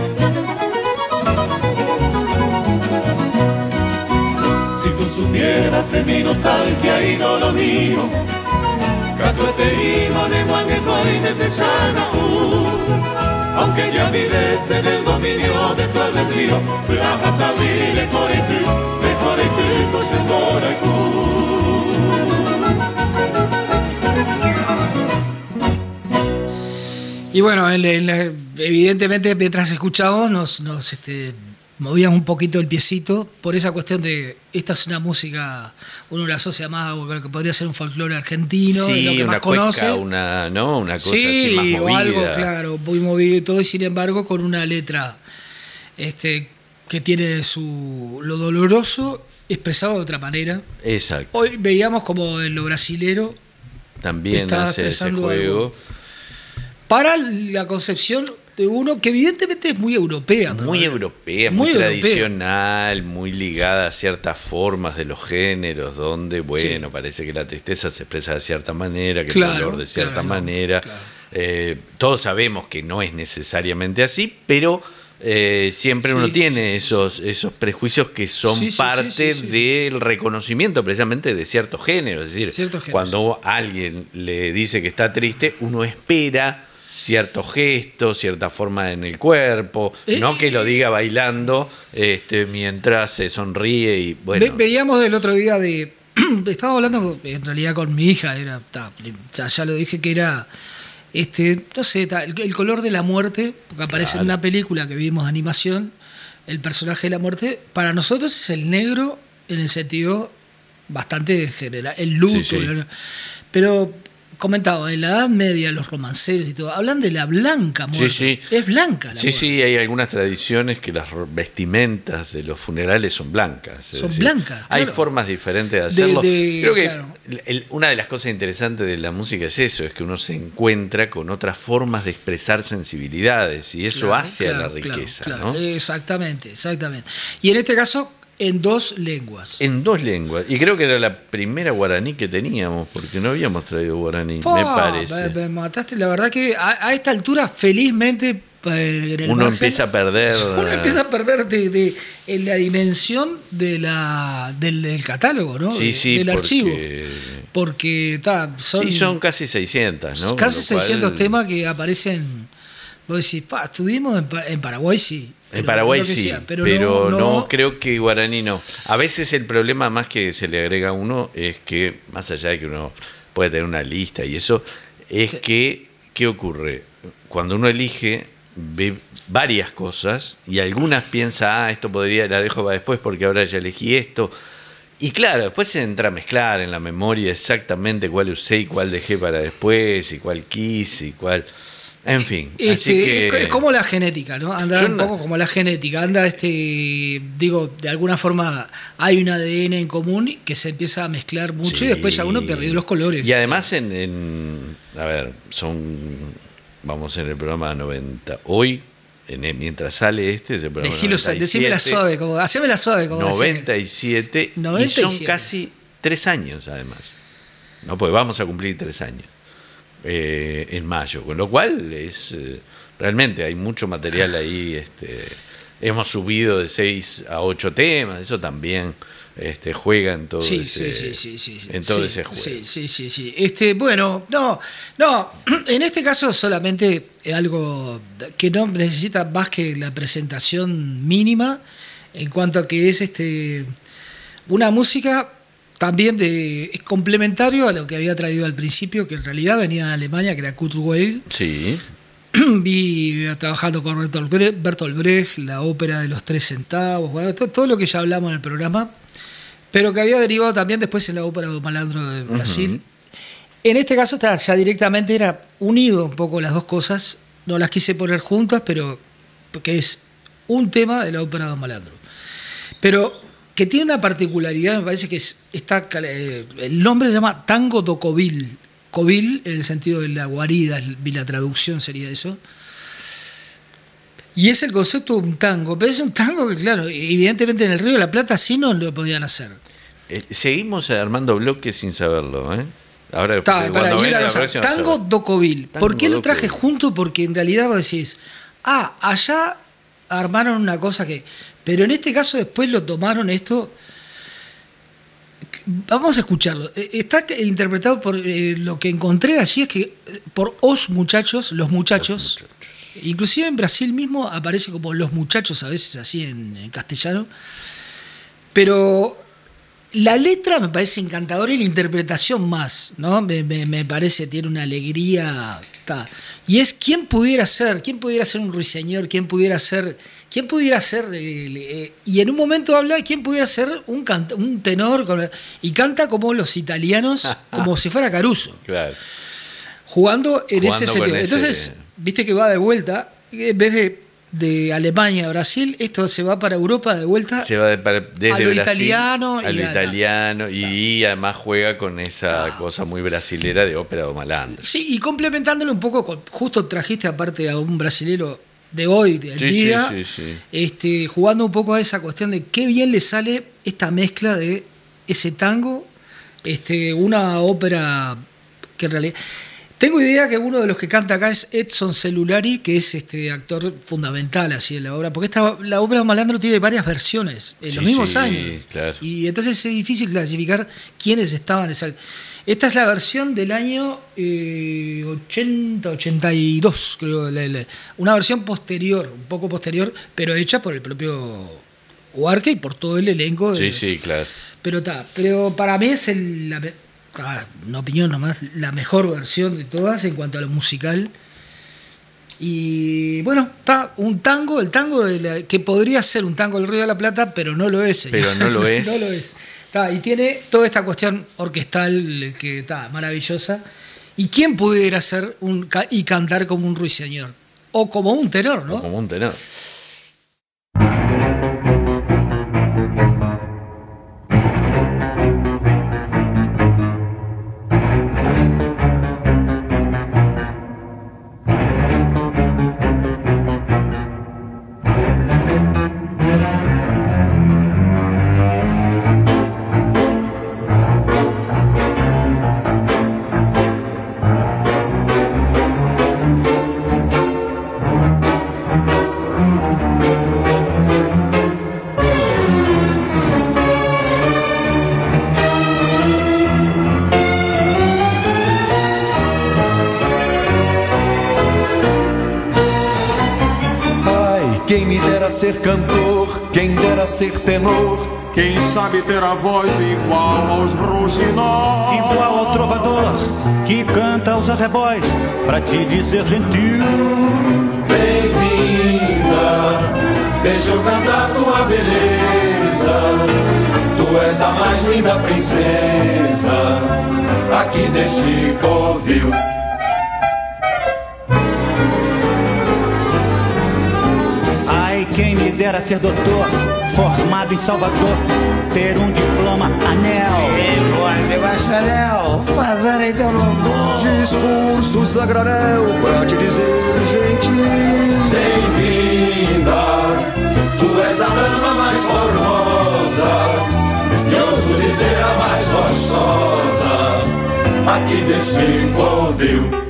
Si tú supieras de mi nostalgia, ídolo mío, Catuete y Moneguangueco y Neteshana, aunque ya vives en el dominio de tu albedrío, Rajatabile Corete, Cosendora y tú. Y bueno, evidentemente mientras escuchábamos nos movíamos un poquito el piecito por esa cuestión de esta es una música, uno la asocia más a lo que podría ser un folclore argentino, sí, lo que una más conoce. una cosa sí, así más movida. O algo, claro, muy movido y todo, y sin embargo con una letra que tiene lo doloroso expresado de otra manera. Exacto. Hoy veíamos como en lo brasilero también está hace ese expresando juego. algo para la concepción de uno que evidentemente es muy europea. Muy europea, muy tradicional, muy ligada a ciertas formas de los géneros, donde, bueno, sí, parece que la tristeza se expresa de cierta manera, que el dolor de cierta manera. Claro. Todos sabemos que no es necesariamente así, pero siempre uno tiene esos prejuicios que son parte del reconocimiento precisamente de ciertos géneros. Es decir, cuando alguien le dice que está triste, uno espera ciertos gestos, cierta forma en el cuerpo, no que lo diga bailando mientras se sonríe y bueno. Veíamos el otro día estaba hablando en realidad con mi hija, ya lo dije que era no sé, el color de la muerte, porque aparece en una película que vimos de animación, el personaje de la muerte, para nosotros es el negro en el sentido bastante general, el luto, pero comentaba, en la Edad Media los romanceros y todo, hablan de la blanca muerte. Es blanca la muerte. Sí, hay algunas tradiciones que las vestimentas de los funerales son blancas. Son blancas. Hay formas diferentes de hacerlo. Creo que claro, una de las cosas interesantes de la música es eso, es que uno se encuentra con otras formas de expresar sensibilidades y eso hace a la riqueza. Claro. ¿no? Exactamente. Y en este caso, en 2 lenguas. En 2 lenguas. Y creo que era la primera guaraní que teníamos, porque no habíamos traído guaraní, me parece. Me mataste, la verdad que a esta altura, felizmente, uno empieza a perder. Uno empieza a perder en la dimensión del catálogo, ¿no? Del archivo. Porque son casi 600, ¿no? Casi 600 temas que aparecen. Vos decís, estuvimos en Paraguay, sí. En Paraguay lo que sí, sea, pero no- no creo que guaraní no. A veces el problema más que se le agrega a uno es que, más allá de que uno puede tener una lista y eso, es que, ¿qué ocurre? Cuando uno elige, ve varias cosas y algunas piensa, esto podría, la dejo para después porque ahora ya elegí esto. Y claro, después se entra a mezclar en la memoria exactamente cuál usé y cuál dejé para después y cuál quise y cuál... En fin, así que... Es como la genética, ¿no? Anda un poco como la genética. Anda, digo, de alguna forma hay un ADN en común que se empieza a mezclar mucho y después ya uno perdió los colores. Y además a ver, vamos en el programa 90. Hoy, mientras sale es el programa 97. Decímela suave, hacémela suave. Como 97, y son casi 3 años además. No, pues vamos a cumplir 3 años. En mayo, con lo cual es realmente hay mucho material ahí. Hemos subido de 6 a 8 temas, eso también juega en todo ese juego. Sí. Bueno, no, en este caso solamente algo que no necesita más que la presentación mínima en cuanto a que es una música también es complementario a lo que había traído al principio, que en realidad venía de Alemania, que era Kurt Weill. Sí. Vi trabajando con Bertolt Brecht, la ópera de los 3 centavos, bueno, todo lo que ya hablamos en el programa, pero que había derivado también después en la ópera do Malandro de Brasil. Uh-huh. En este caso ya directamente era unido un poco las dos cosas, no las quise poner juntas, pero que es un tema de la ópera do Malandro. Pero que tiene una particularidad, me parece que el nombre se llama Tango do Covil. Covil en el sentido de la guarida, la traducción sería eso. Y es el concepto de un tango, pero es un tango que, claro, evidentemente en el Río de la Plata sí no lo podían hacer. Seguimos armando bloques sin saberlo, ¿eh? Ahora, Tango do Covil. ¿Por qué lo traje junto? Porque en realidad vos decís, allá armaron una cosa que... Pero en este caso después lo tomaron esto... Vamos a escucharlo. Está interpretado por... lo que encontré allí es que por los muchachos. Inclusive en Brasil mismo aparece como los muchachos a veces así en castellano. Pero la letra me parece encantadora y la interpretación más, ¿no? Me parece, tiene una alegría... Y es quién pudiera ser un ruiseñor, quién pudiera ser, y en un momento habla de quién pudiera ser un tenor, y canta como los italianos, como si fuera Caruso. Claro. Jugando ese sentido. Entonces, viste que va de vuelta, en vez de Alemania a Brasil, esto se va para Europa de vuelta. Se va desde a lo Brasil italiano. A lo italiano y además juega con esa cosa muy brasilera de ópera do Malandro. Sí, y complementándolo un poco, justo trajiste aparte a un brasilero de hoy, del día, sí. Jugando un poco a esa cuestión de qué bien le sale esta mezcla de ese tango, una ópera que en realidad... Tengo idea que uno de los que canta acá es Edson Celulari, que es actor fundamental así en la obra, porque la ópera Malandro tiene varias versiones en los mismos años. Claro. Y entonces es difícil clasificar quiénes estaban. Esta es la versión del año 82, creo. Una versión posterior, un poco posterior, pero hecha por el propio Huarque y por todo el elenco. Sí, claro. Pero para mí es una opinión nomás, la mejor versión de todas en cuanto a lo musical. Y bueno, está un tango, el tango que podría ser un tango del Río de la Plata, pero no lo es. Pero no lo es. No lo es. Y tiene toda esta cuestión orquestal que está maravillosa. ¿Y quién pudiera ser y cantar como un ruiseñor? O como un tenor, ¿no? O como un tenor. ser cantor, quem dera ser tenor. Quem sabe ter a voz igual aos rouxinóis, igual ao trovador que canta aos arrebóis, pra te dizer gentil: bem-vinda, deixa eu cantar tua beleza. Tu és a mais linda princesa aqui deste covil. Ai, quem me dera ser doutor, formado em Salvador, ter um diploma anel. E você, bacharel, fazer então louvor. Discursos a granel pra te dizer gentil. Bem-vinda, tu és a dama mais formosa, e ouso dizer a mais gostosa aqui deste covil.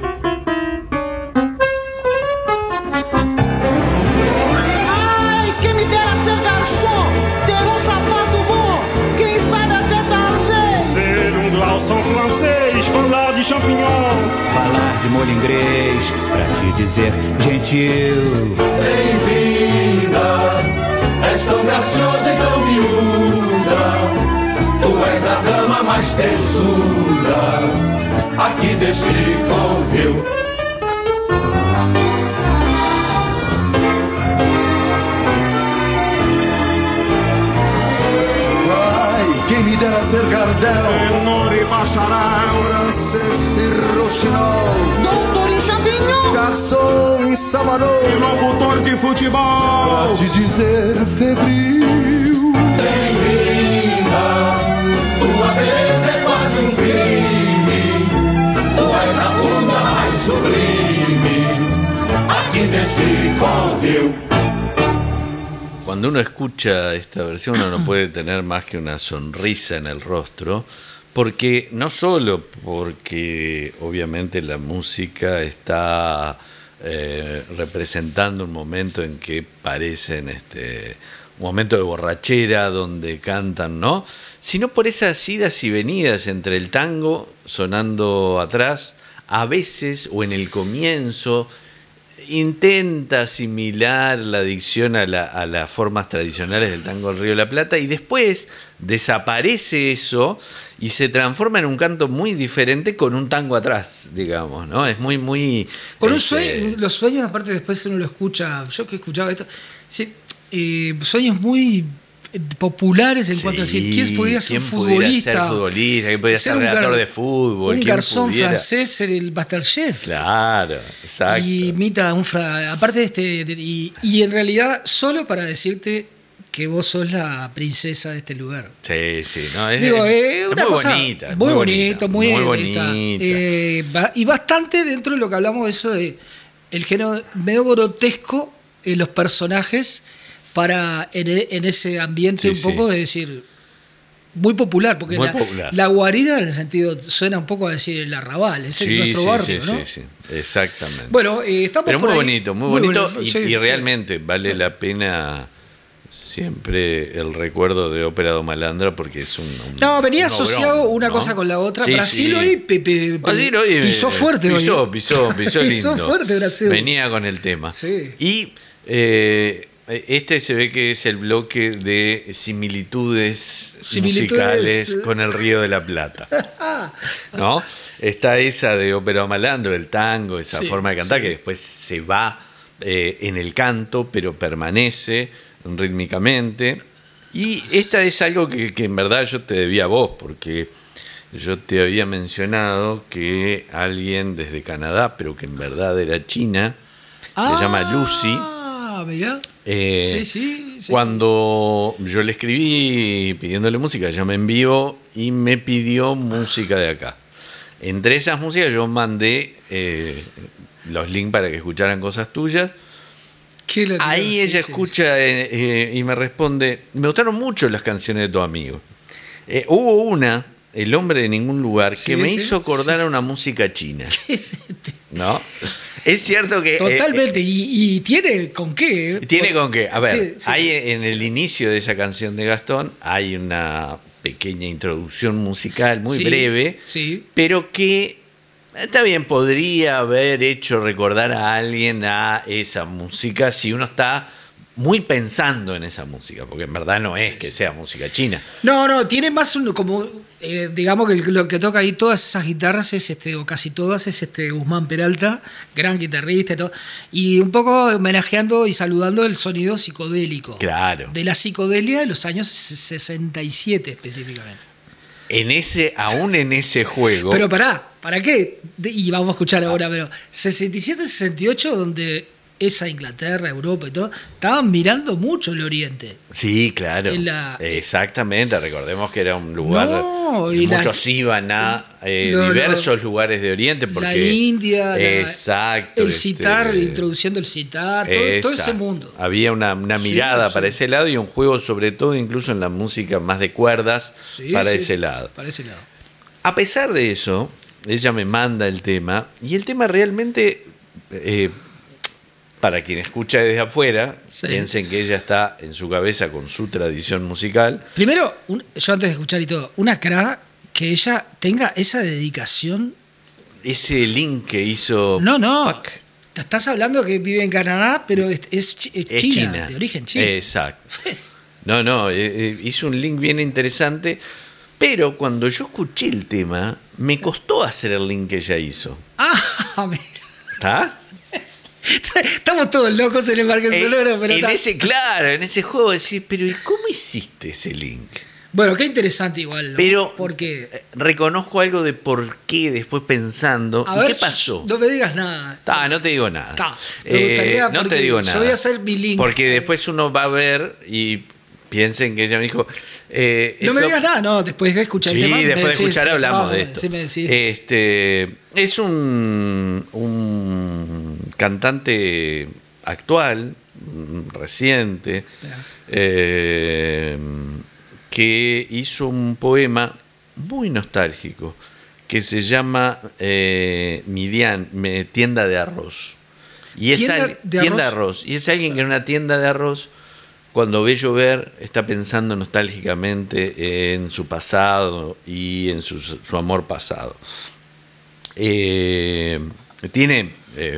São francês, falar de champignon, falar de molho inglês, pra te dizer gentil. Bem-vinda, és tão graciosa e tão miúda, tu és a dama mais tesuda aqui deste covil. Quem me dera ser Gardel, tenor e bacharel, francês e rouxinol, doutor em champignon, garçom em Salvador e locutor de futebol, pra te dizer febril. Bem-vinda, tua beleza é quase um crime, tu és a bunda mais sublime aqui deste covil. Cuando uno escucha esta versión uno no puede tener más que una sonrisa en el rostro, porque no solo porque obviamente la música está representando un momento en que parecen un momento de borrachera donde cantan, ¿no? Sino por esas idas y venidas entre el tango sonando atrás, a veces o en el comienzo intenta asimilar la dicción a las formas tradicionales del tango del Río de la Plata y después desaparece eso y se transforma en un canto muy diferente con un tango atrás, digamos, ¿no? Sí, es muy... Con un sueño, los sueños aparte después uno lo escucha, yo que escuchaba esto, sí, sueños muy populares en cuanto a decir quién podía ser futbolista, quién podía ser relator de fútbol, un garzón francés ser el Masterchef, claro, exacto, y imita aparte de y en realidad solo para decirte que vos sos la princesa de este lugar. Sí, no, es una muy cosa bonita, muy bonita, muy bonita. Y bastante dentro de lo que hablamos de eso de el género medio grotesco en los personajes, para en ese ambiente un poco de decir muy popular, porque la guarida en el sentido suena un poco a decir el arrabal, es nuestro barrio, ¿no? Sí, exactamente. Bueno, estamos pero por muy ahí. bonito, y realmente vale la pena siempre el recuerdo de Ópera do Malandra, porque es venía asociado una cosa con la otra. Brasil hoy pisó fuerte, pisó lindo. Pisó fuerte Brasil. Venía con el tema. Sí. Y este se ve que es el bloque de similitudes musicales con el Río de la Plata, ¿no? Está esa de Ópera do Malandro, el tango, esa forma de cantar que después se va en el canto, pero permanece rítmicamente. Y esta es algo que en verdad yo te debía a vos, porque yo te había mencionado que alguien desde Canadá, pero que en verdad era china, se llama Lucy. Mirá. Sí. Cuando yo le escribí pidiéndole música, ella me envió y me pidió música de acá. Entre esas músicas yo mandé los links para que escucharan cosas tuyas. Ahí ella escucha y me responde: me gustaron mucho las canciones de tu amigo. Hubo una, El hombre de ningún lugar, que me hizo acordar a una música china. ¿No? Es cierto que... Totalmente, y tiene con qué. Tiene con qué. A ver, hay en el inicio de esa canción de Gastón, hay una pequeña introducción musical muy breve, pero que... Está bien, podría haber hecho recordar a alguien a esa música si uno está muy pensando en esa música, porque en verdad no es que sea música china. No, tiene más como, digamos que lo que toca ahí todas esas guitarras es o casi todas, es Guzmán Peralta, gran guitarrista y todo, y un poco homenajeando y saludando el sonido psicodélico. Claro. De la psicodelia de los años 67 específicamente. Aún en ese juego. Pero ¿para qué? Y vamos a escuchar ahora, pero 67-68, donde esa Inglaterra, Europa y todo, estaban mirando mucho el Oriente. Sí, claro. Exactamente, recordemos que era un lugar. Muchos iban a diversos lugares de Oriente. Porque, la India, exacto, el sitar, introduciendo el sitar, todo ese mundo. Había una mirada para ese lado y un juego, sobre todo, incluso en la música más de cuerdas, ese lado. Para ese lado. A pesar de eso, ella me manda el tema, y el tema realmente. Para quien escucha desde afuera, piensen que ella está en su cabeza con su tradición musical. Primero, yo antes de escuchar y todo, una cara que ella tenga esa dedicación. Ese link que hizo. No. Pac. Te estás hablando que vive en Canadá, pero es China, de origen chino. Exacto. Hizo un link bien interesante, pero cuando yo escuché el tema, me costó hacer el link que ella hizo. Mira. ¿Está? Estamos todos locos en el Parque Sonoro, pero en ese juego decir, pero ¿y cómo hiciste ese link? Bueno, qué interesante igual, ¿no? Pero porque reconozco algo de por qué después pensando. ¿Qué pasó? No me digas nada. No te digo nada. Me gustaría, no te digo nada. Yo voy a hacer mi link. Porque después uno va a ver y piensen que ella me dijo. No me digas nada, no, después de escuchar el tema. Sí, después de escuchar hablamos de esto. Sí, me decís. Es un cantante actual, reciente, que hizo un poema muy nostálgico que se llama Tienda de Arroz. Y tienda de arroz. Y es alguien que en una tienda de arroz, cuando ve llover, está pensando nostálgicamente en su pasado y en su amor pasado. Tiene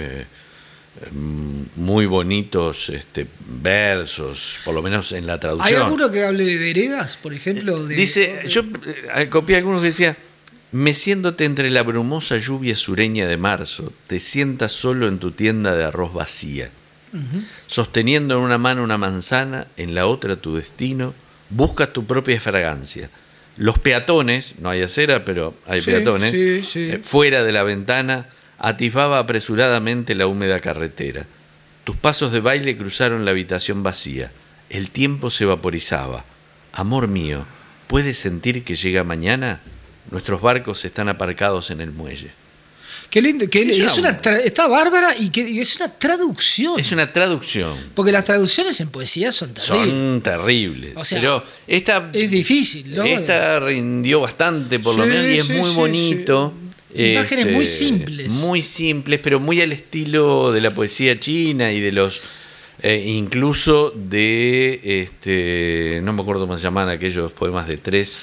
muy bonitos versos, por lo menos en la traducción. ¿Hay alguno que hable de veredas, por ejemplo? Dice, yo copié algunos que decía: meciéndote entre la brumosa lluvia sureña de marzo, te sientas solo en tu tienda de arroz vacía. Sosteniendo en una mano una manzana, en la otra tu destino, buscas tu propia fragancia. Los peatones, no hay acera, pero hay peatones, fuera de la ventana, atisbaba apresuradamente la húmeda carretera. Tus pasos de baile cruzaron la habitación vacía. El tiempo se vaporizaba. Amor mío, ¿puedes sentir que llega mañana? Nuestros barcos están aparcados en el muelle. Qué lindo, está bárbara y es una traducción. Es una traducción. Porque las traducciones en poesía son terribles. Son terribles. O sea, pero esta es difícil, ¿no? Esta rindió bastante, por lo menos, y es muy bonito. Imágenes muy simples. Muy simples, pero muy al estilo de la poesía china y de los... incluso de no me acuerdo cómo se llaman aquellos poemas de 3.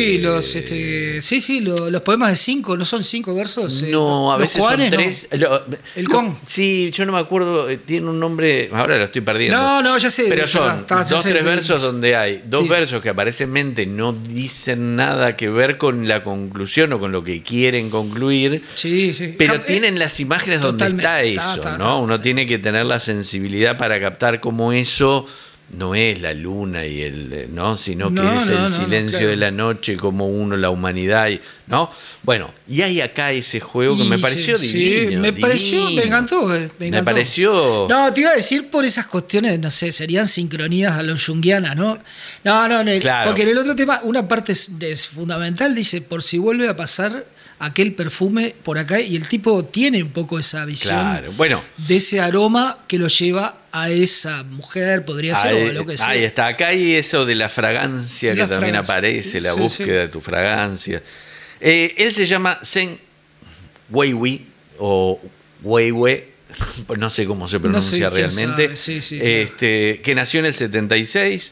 Los poemas de 5, ¿no son 5 versos? No, a veces son 3. El con. Sí, yo no me acuerdo, tiene un nombre, ahora lo estoy perdiendo. No, ya sé. Pero son 2-3 versos donde hay 2 versos que aparentemente no dicen nada que ver con la conclusión o con lo que quieren concluir. Sí. Pero tienen las imágenes donde está eso, ¿no? Uno tiene que tener la sensibilidad para captar cómo eso no es la luna y sino que es el silencio de la noche, como la humanidad, ¿no? Bueno, y hay acá ese juego que me pareció divino. Sí, me encantó. Me pareció. No, te iba a decir por esas cuestiones, no sé, serían sincronías a lo junguianas, ¿no? Claro. Porque en el otro tema, una parte fundamental dice: por si vuelve a pasar aquel perfume por acá, y el tipo tiene un poco esa visión de ese aroma que lo lleva a esa mujer, podría ser, o a lo que sea. Ahí está, acá hay eso de la fragancia que también aparece, la búsqueda de tu fragancia. Él se llama Zheng Weiwei o Weiwei, no sé cómo se pronuncia realmente, que nació en el 76,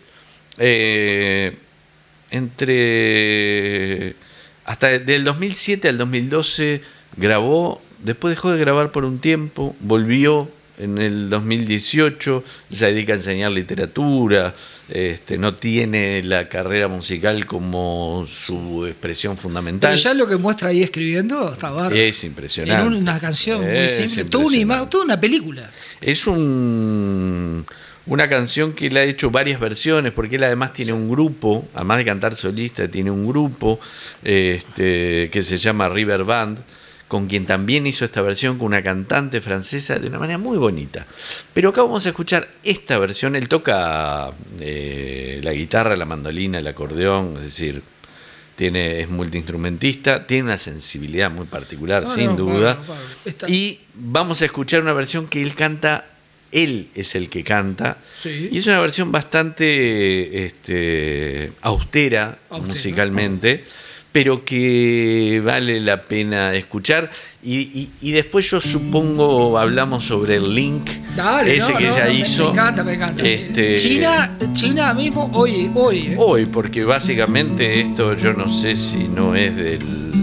hasta del 2007 al 2012 grabó, después dejó de grabar por un tiempo, volvió en el 2018, se dedica a enseñar literatura, no tiene la carrera musical como su expresión fundamental. Pero ya lo que muestra ahí escribiendo está bárbaro. Es impresionante. En una canción muy simple, toda una película. Es una canción que él ha hecho varias versiones, porque él además tiene un grupo, además de cantar solista, tiene un grupo que se llama River Band, con quien también hizo esta versión con una cantante francesa de una manera muy bonita. Pero acá vamos a escuchar esta versión. Él toca la guitarra, la mandolina, el acordeón, es decir, es multiinstrumentista, tiene una sensibilidad muy particular, sin duda. Y vamos a escuchar una versión que él canta. Él es el que canta, sí. Y es una versión bastante austera musicalmente, pero que vale la pena escuchar. Y después yo supongo hablamos sobre el link ella hizo. Me encanta. China mismo hoy. Hoy, porque básicamente esto yo no sé si no es del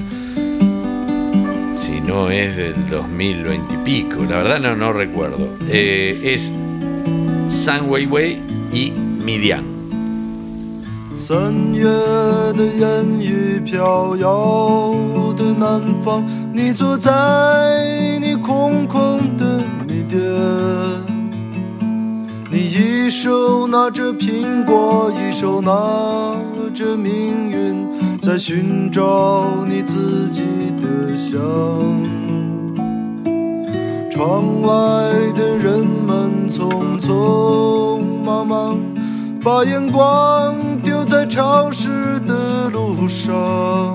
2020 y pico, la verdad no recuerdo. Es San Weiwei y Midian. 3月的烟雨飘摇的南方，你坐在你空空的米店，你一手拿着苹果，一手拿着命运，在寻找你自己的香。窗外的人们匆匆忙忙，把眼光丢在潮湿的路上。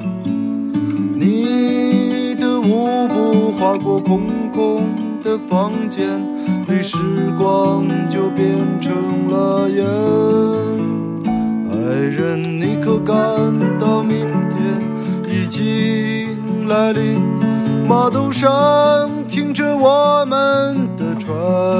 你的舞步划过空空的房间里，时光就变成了烟。爱人，你可感到明天已经来临？码头上停着我们的船，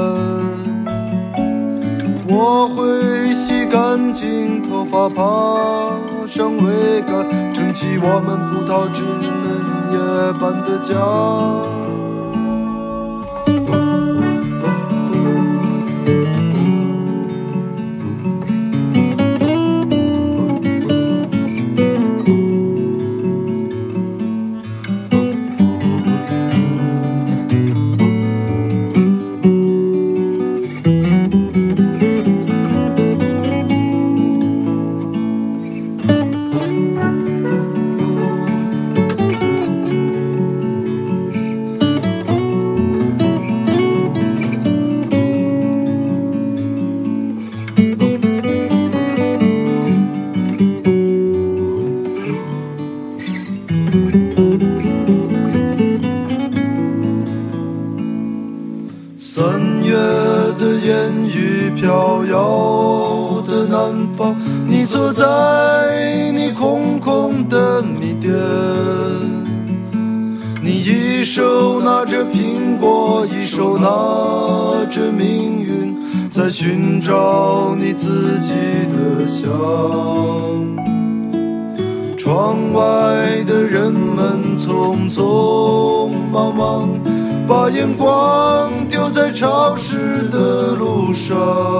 我会洗干净头发，爬上桅杆，撑起我们葡萄枝嫩叶般的家。3月的烟雨飘摇的南方，你坐在你空空的米店，你一手拿着苹果，一手拿着命运，在寻找你自己的香。窗外的人们匆匆忙忙，把眼光丢在潮湿的路上。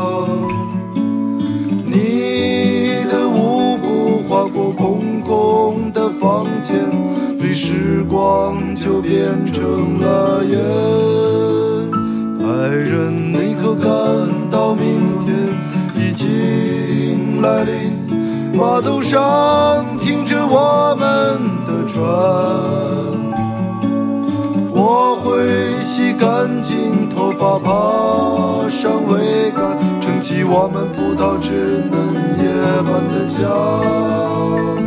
你的舞步划过空空的房间里，时光就变成了烟。爱人，你可感到明天已经来临？码头上停着我们的船，我会洗干净头发，爬上桅杆，撑起我们葡萄枝嫩叶般的家。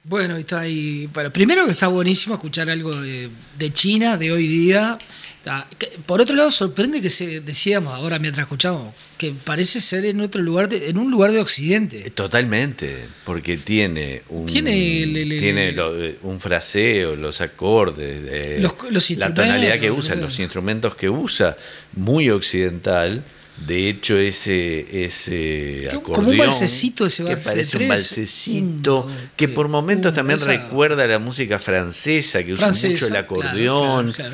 Bueno, está ahí. Bueno, primero que está buenísimo escuchar algo de China, de hoy día. Por otro lado, sorprende que decíamos ahora mientras escuchamos, que parece ser en otro lugar, en un lugar de Occidente. Totalmente, porque tiene un fraseo, los acordes, los la tonalidad que usa, los instrumentos que usa, muy occidental. De hecho, ese acordeón, como un balsecito, ese que parece un balsecito, que por momentos también recuerda a la música francesa, que usa mucho el acordeón, claro.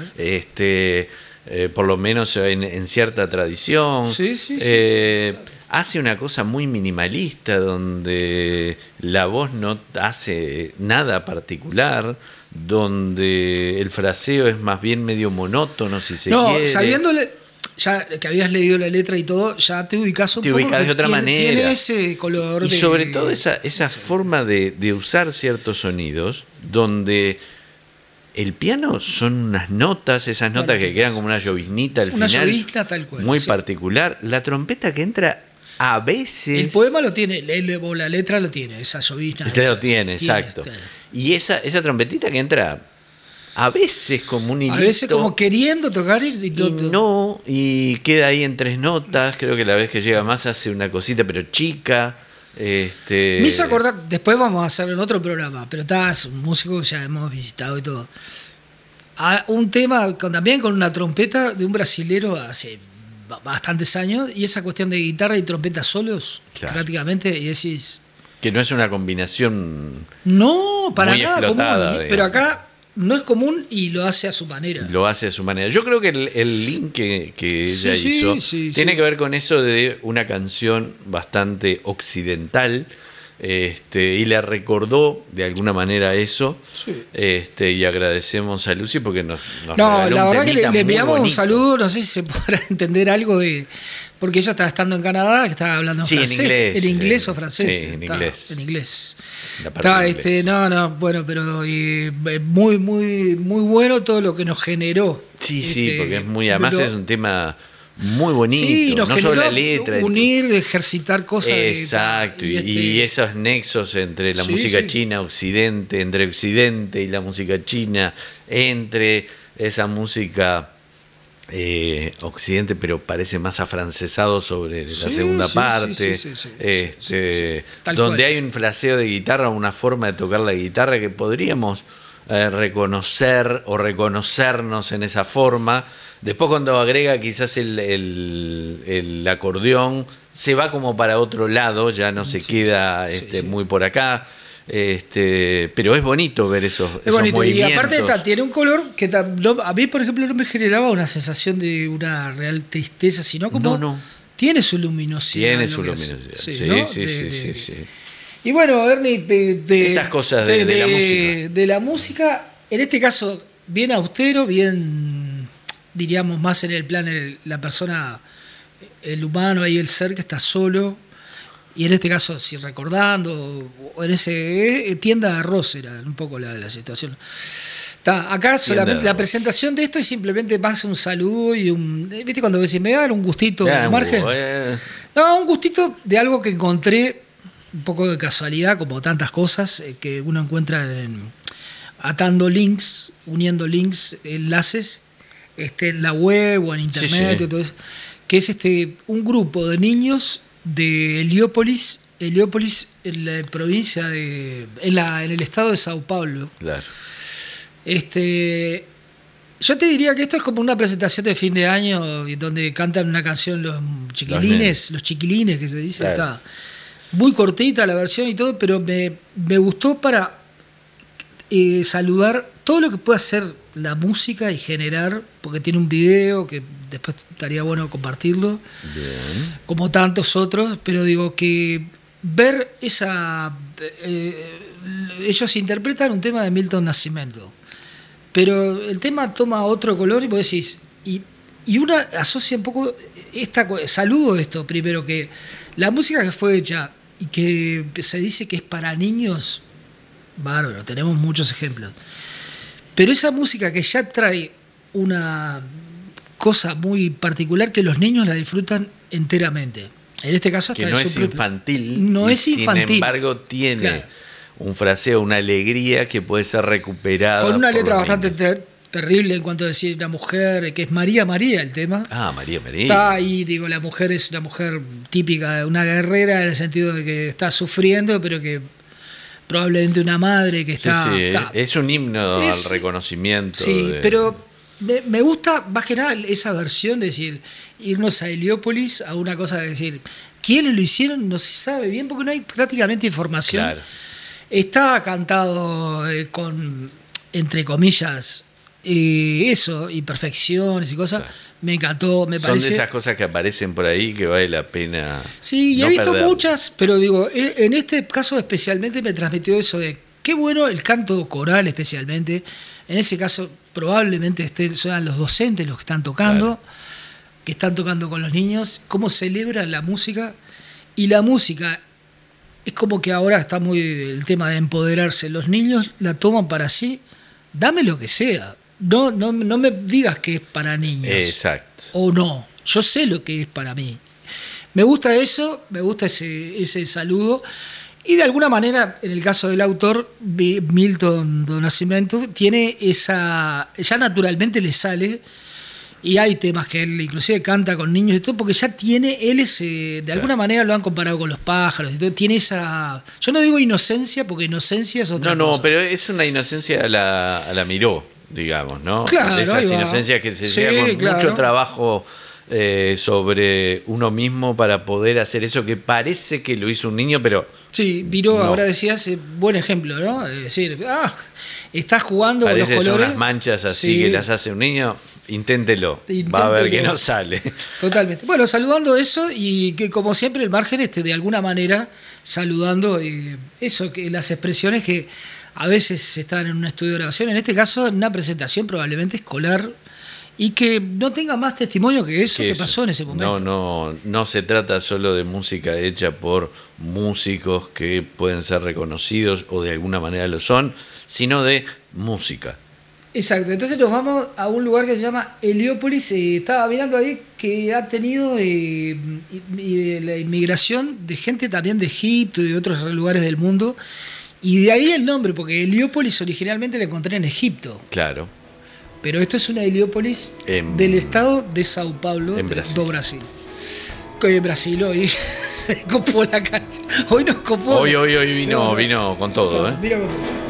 Por lo menos en cierta tradición. Sí. Hace una cosa muy minimalista, donde la voz no hace nada particular, donde el fraseo es más bien medio monótono, si se quiere. Sabiéndole... Ya que habías leído la letra y todo, ya te ubicás un poco. Te ubicás de otra manera. Tiene ese color. Y sobre todo esa forma de usar ciertos sonidos, donde el piano son unas notas, esas notas que quedan como una lloviznita al final. Una llovizna tal cual. Muy particular. La trompeta que entra a veces... El poema lo tiene, la letra lo tiene, esa llovizna. Lo tiene, exacto. Y esa trompetita que entra... A veces como un hilito. A veces como queriendo tocar y queda ahí en 3 notas. Creo que la vez que llega más hace una cosita, pero chica. Me hizo acordar, después vamos a hacerlo en otro programa, pero es un músico que ya hemos visitado y todo. Un tema también con una trompeta de un brasilero hace bastantes años, y esa cuestión de guitarra y trompeta solos, prácticamente, y decís... Que no es una combinación... No, para muy nada explotada, común, pero acá... No es común y lo hace a su manera. Yo creo que el link que ella hizo tiene que ver con eso de una canción bastante occidental, y le recordó de alguna manera eso. Y agradecemos a Lucy porque nos regaló la un verdad que le enviamos un saludo, no sé si se podrá entender algo de... Porque ella estaba estando en Canadá, que estaba hablando en francés. En inglés o francés. Sí, en inglés. En inglés. Bueno, pero muy, muy, muy bueno todo lo que nos generó. Sí, porque es muy... Además es un tema muy bonito, nos no solo la letra. Unir, ejercitar cosas. Exacto, y esos nexos entre la música china, occidente, entre occidente y la música china, entre esa música... occidente, pero parece más afrancesado sobre la segunda parte, donde hay un fraseo de guitarra, una forma de tocar la guitarra que podríamos reconocer o reconocernos en esa forma. Después cuando agrega quizás el acordeón, se va como para otro lado, ya no se queda muy por acá. Pero es bonito ver esos movimientos. Y aparte tiene un color que a mí, por ejemplo, no me generaba una sensación de una real tristeza, sino como tiene su luminosidad. Sí. Y bueno, Ernie, estas cosas de la música, en este caso, bien austero, bien, diríamos, más en el plan la persona, el humano, ahí el ser que está solo. Y en este caso, si recordando, o en ese tienda de arroz era un poco la situación. Acá solamente la presentación de esto es simplemente más un saludo y ¿viste cuando decís, me dan un gustito al margen? No, un gustito de algo que encontré, un poco de casualidad, como tantas cosas que uno encuentra atando links, uniendo links, enlaces, en la web o en internet, y todo eso, que es un grupo de niños de Heliópolis en la provincia en el estado de Sao Paulo. Claro. Yo te diría que esto es como una presentación de fin de año donde cantan una canción los chiquilines que se dice. Claro. Está muy cortita la versión y todo, pero me gustó para saludar todo lo que puede hacer la música y generar, porque tiene un video que después estaría bueno compartirlo. Bien. Como tantos otros, pero digo que ver ellos interpretan un tema de Milton Nascimento, pero el tema toma otro color y vos decís, y una asocia un poco saludo esto primero, que la música que fue hecha y que se dice que es para niños, bárbaro, tenemos muchos ejemplos. Pero esa música que ya trae una cosa muy particular que los niños la disfrutan enteramente. En este caso hasta que no es infantil. No es infantil. Sin embargo, tiene un fraseo, una alegría que puede ser recuperada. Con una por letra los bastante niños. terrible en cuanto a decir una mujer, que es María María el tema. Ah, María María. Está ahí, digo, la mujer es una mujer típica, una guerrera en el sentido de que está sufriendo, pero que probablemente una madre que está... Sí, está- es un himno al reconocimiento. Sí, de- pero me gusta más que nada esa versión de decir, irnos a Heliópolis a una cosa de decir, ¿quiénes lo hicieron? No se sabe bien porque no hay prácticamente información. Claro. Está cantado con, entre comillas, eso, imperfecciones y cosas. Claro. Me encantó, me Son parece. de esas cosas que aparecen por ahí que vale la pena. Sí, y no he visto perder. muchas, pero digo, en este caso especialmente me transmitió eso de qué bueno el canto coral especialmente. En ese caso probablemente sean los docentes los que están tocando, que están tocando con los niños, cómo celebran la música. Y la música es como que ahora está muy el tema de empoderarse. Los niños la toman para sí, dame lo que sea. No me digas que es para niños. Exacto. O no, yo sé lo que es para mí. Me gusta eso, me gusta ese saludo. Y de alguna manera, en el caso del autor, Milton do Nascimento, tiene esa... Ya naturalmente le sale, y hay temas que él inclusive canta con niños y todo, porque ya tiene, él es, de alguna manera lo han comparado con los pájaros, y todo, tiene esa... Yo no digo inocencia, porque inocencia es otra cosa. No, pero es una inocencia a la Miró, digamos, ¿no? Claro, de esas ahí va. inocencias que se Sí, llega con claro. mucho trabajo sobre uno mismo para poder hacer eso que parece que lo hizo un niño, pero... Sí, Viró, No. ahora decías, buen ejemplo, ¿no? Es decir, estás jugando con los Parece que son colores. unas manchas así Sí. que las hace un niño, inténtelo. Va a ver que no sale. Totalmente. Bueno, saludando eso y que como siempre el margen de alguna manera saludando eso, que las expresiones que a veces están en un estudio de grabación, en este caso en una presentación probablemente escolar y que no tenga más testimonio que eso que pasó en ese momento. No se trata solo de música hecha por músicos que pueden ser reconocidos o de alguna manera lo son, sino de música. Exacto, entonces nos vamos a un lugar que se llama Heliópolis. Estaba mirando ahí que ha tenido la inmigración de gente también de Egipto y de otros lugares del mundo, y de ahí el nombre, porque Heliópolis originalmente la encontré en Egipto, Claro. pero esto es una Heliópolis del estado de Sao Paulo, en Brasil. do Brasil. Que Brasil hoy se copó la cancha. Hoy nos copó. Hoy vino con todo, ¿eh? Mira con todo.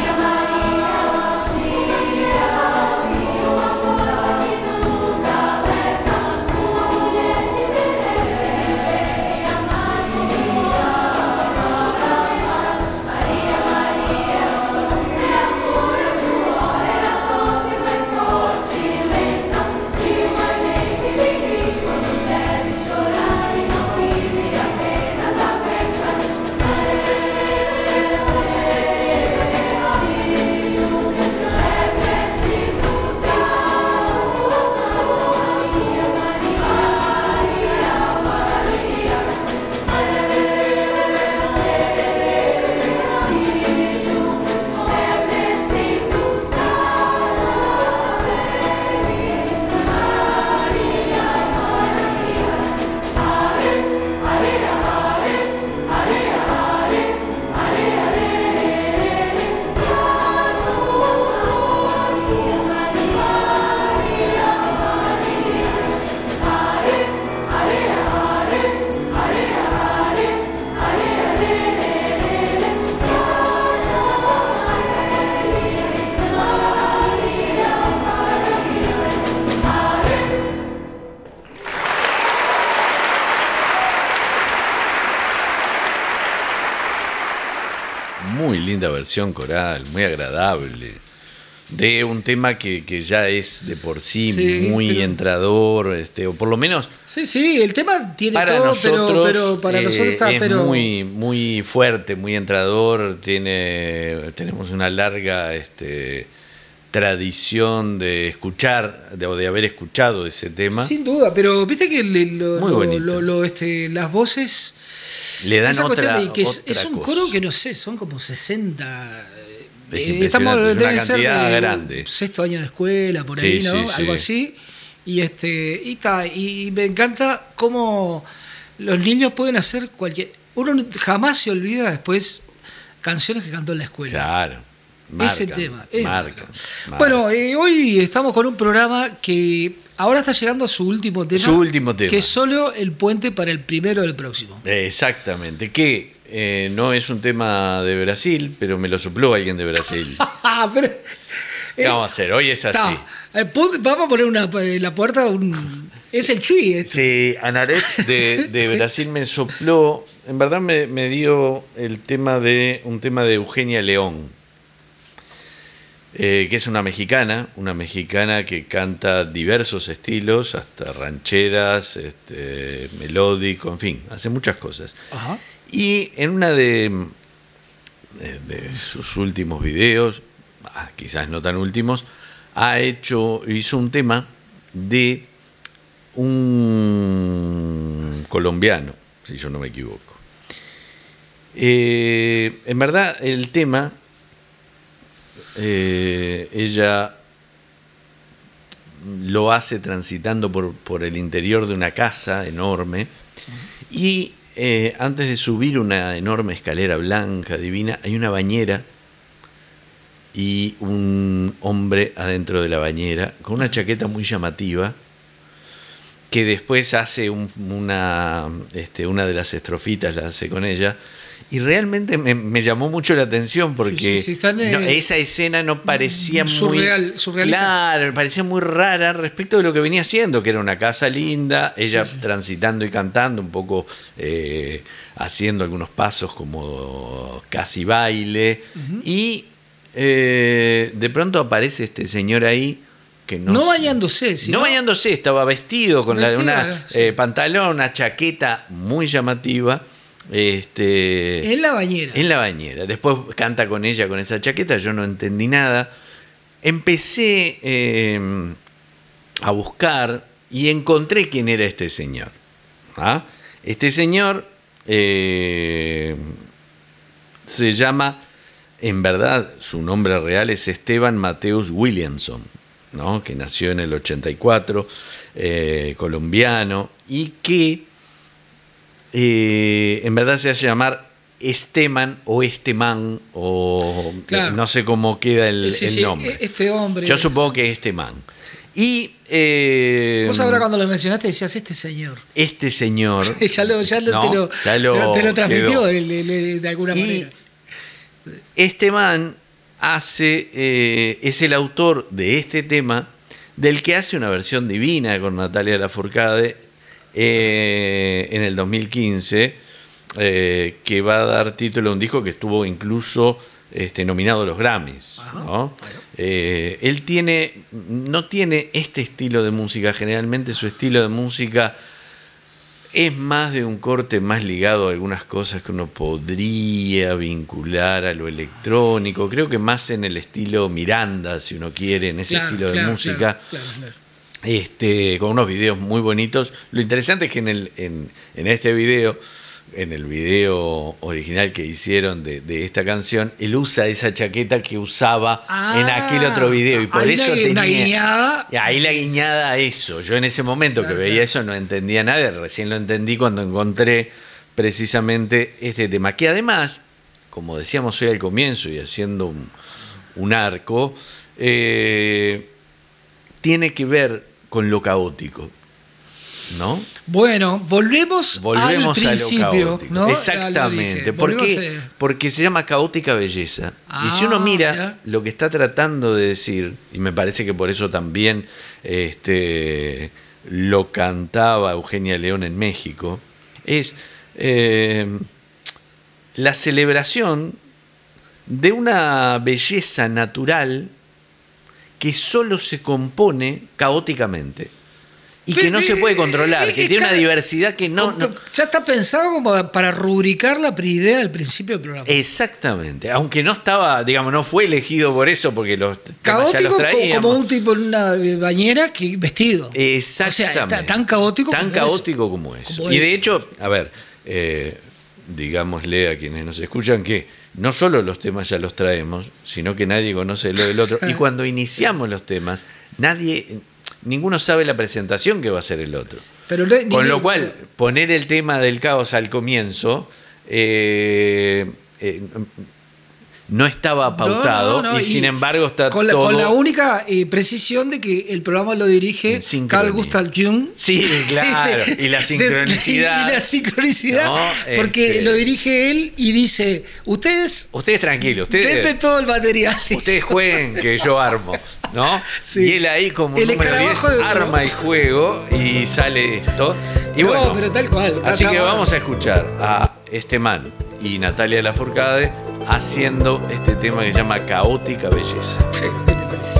Muy linda versión coral, muy agradable. De un tema que ya es de por sí, Sí, muy pero- entrador, o por lo menos Sí, el tema tiene para todo, nosotros, pero para nosotros está, es pero muy, muy fuerte, muy entrador. Tenemos una larga tradición de escuchar, o de haber escuchado ese tema. sin duda, pero viste que Muy bonito. las voces, Le dan esa otra, cuestión de que es otra un cosa. coro que no sé, son como 60. Es impresionante, es una deben ser cantidad de grande. sexto año de escuela, por Sí, ahí, ¿no? sí, Algo sí. así. Y me encanta cómo los niños pueden hacer cualquier. Uno jamás se olvida después canciones que cantó en la escuela. Claro. Ese tema. Marca. Bueno, hoy estamos con un programa que ahora está llegando a su último tema. Su último tema. Que es solo el puente para el primero del próximo. Exactamente. Que no es un tema de Brasil, pero me lo sopló alguien de Brasil. Pero, ¿qué vamos a hacer? Hoy es así. Vamos a poner en la puerta es el Chuy. Sí, Anaret de Brasil me sopló. En verdad me dio un tema de Eugenia León. Que es una mexicana que canta diversos estilos, hasta rancheras, melódico, en fin, hace muchas cosas. Ajá. Y en una de sus últimos videos, quizás no tan últimos, hizo un tema de un colombiano, si yo no me equivoco. En verdad, el tema... ella lo hace transitando por el interior de una casa enorme y antes de subir una enorme escalera blanca, divina, hay una bañera y un hombre adentro de la bañera con una chaqueta muy llamativa que después hace una de las estrofitas, la hace con ella. Y realmente me llamó mucho la atención porque esa escena no parecía surrealista. Claro, parecía muy rara respecto de lo que venía haciendo, que era una casa linda, ella transitando y cantando, un poco haciendo algunos pasos como casi baile. Uh-huh. Y de pronto aparece este señor ahí que no bañándose, no bañándose, estaba vestido con pantalón, una chaqueta muy llamativa. En la bañera. Después canta con ella con esa chaqueta, yo no entendí nada. Empecé a buscar y encontré quién era este señor. Este señor se llama, en verdad su nombre real es Esteban Mateus Williamson, ¿no? Que nació en el 84, colombiano, y que en verdad se hace llamar Esteman o Esteman, o claro, no sé cómo queda el nombre. Este hombre. Yo supongo que es Esteman. Y vos ahora cuando lo mencionaste decías este señor. Este señor. te lo transmitió de alguna manera. Esteman es el autor de este tema, del que hace una versión divina con Natalia Lafourcade en el 2015, que va a dar título a un disco que estuvo incluso nominado a los Grammys, ¿no? Él no tiene este estilo de música. Generalmente su estilo de música es más de un corte más ligado a algunas cosas que uno podría vincular a lo electrónico. Creo que más en el estilo Miranda, si uno quiere, en ese estilo de música. Claro. Con unos videos muy bonitos. Lo interesante es que en este video, en el video original que hicieron de esta canción, él usa esa chaqueta que usaba en aquel otro video, y por eso tenía guiñada. Ahí la guiñada a eso. Yo en ese momento que veía eso no entendía nada, recién lo entendí cuando encontré precisamente este tema, que además, como decíamos hoy al comienzo y haciendo un arco, tiene que ver con lo caótico, ¿no? Bueno, volvemos al principio, ¿no? Exactamente. Porque se llama Caótica Belleza. Y si uno mira lo que está tratando de decir, y me parece que por eso también lo cantaba Eugenia León en México, es la celebración de una belleza natural que solo se compone caóticamente y que no se puede controlar, que tiene una diversidad que no... Ya está pensado como para rubricar la idea del principio del programa. Exactamente, aunque no estaba, digamos, no fue elegido por eso, porque caótico ya los traíamos. Como un tipo en una bañera que vestido. Exactamente. O sea, tan caótico como eso. Y de hecho, a ver, digámosle a quienes nos escuchan que no solo los temas ya los traemos, sino que nadie conoce lo del otro. Y cuando iniciamos los temas, ninguno sabe la presentación que va a hacer el otro. Con lo cual, poner el tema del caos al comienzo no estaba pautado y sin embargo está con la única precisión de que el programa lo dirige Carl Gustav Jung. Sí, claro, y la sincronicidad. Y la sincronicidad, ¿no? Porque lo dirige él y dice, ustedes tranquilos, denme todo el material. Ustedes jueguen que yo armo, ¿no? Sí. Y él ahí como el número 10 arma el juego y sale esto. Y bueno, pero tal cual. Así que vamos a escuchar a este man y Natalia Lafourcade haciendo este tema que se llama Caótica Belleza. ¿Qué te parece?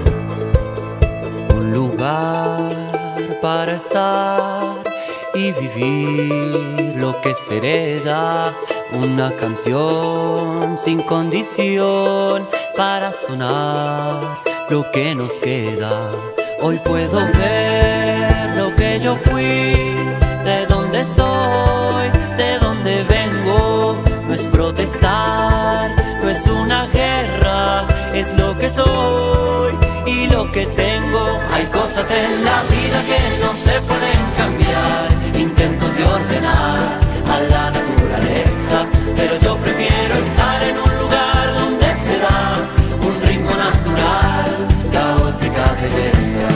Un lugar para estar y vivir lo que se hereda, una canción sin condición para sonar lo que nos queda. Hoy puedo ver lo que yo fui, de dónde soy, de dónde vengo. No es protestar, no es una guerra, es lo que soy y lo que tengo. Hay cosas en la vida que no se pueden cambiar, intentos de ordenar a la naturaleza, pero yo prefiero estar en un lugar donde se da un ritmo natural, caótica belleza.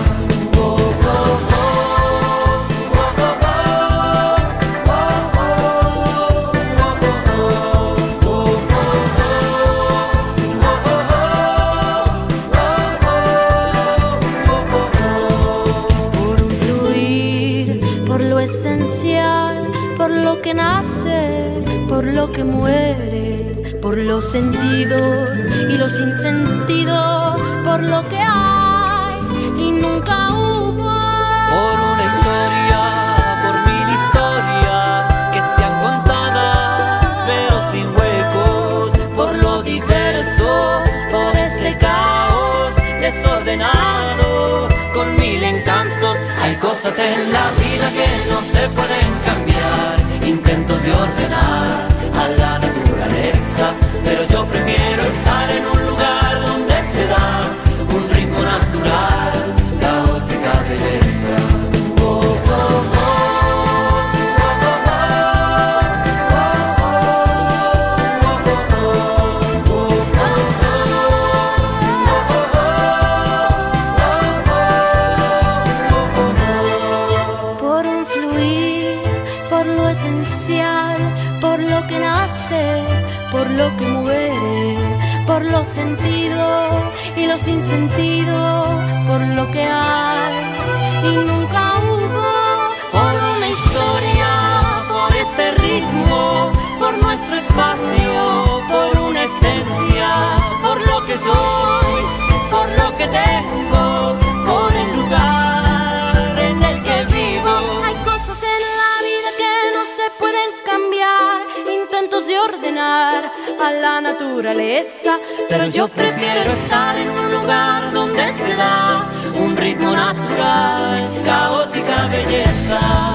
Que nace, por lo que muere, por los sentidos y los sinsentidos, por lo que hay y nunca hubo. Por una historia, por 1000 historias que sean contadas pero sin huecos, por lo diverso, por este caos desordenado con 1000 encantos. Hay cosas en la vida que no se pueden cambiar, intentos de ordenar a la naturaleza, pero yo prefiero estar en un lugar donde se da un ritmo natural, caótica belleza. Por un fluir, por lo esencial, por lo que nace, por lo que muere, por los sentidos y los sinsentidos, por lo que hay y nunca hubo. Por una historia, por este ritmo, por nuestro espacio, por una esencia, por lo que soy, por lo que tengo, por el lugar en el que vivo. Hay cosas en la vida que no se pueden cambiar, intentos de ordenar a la naturaleza, pero yo prefiero estar en un lugar donde se da un ritmo natural, caótica belleza.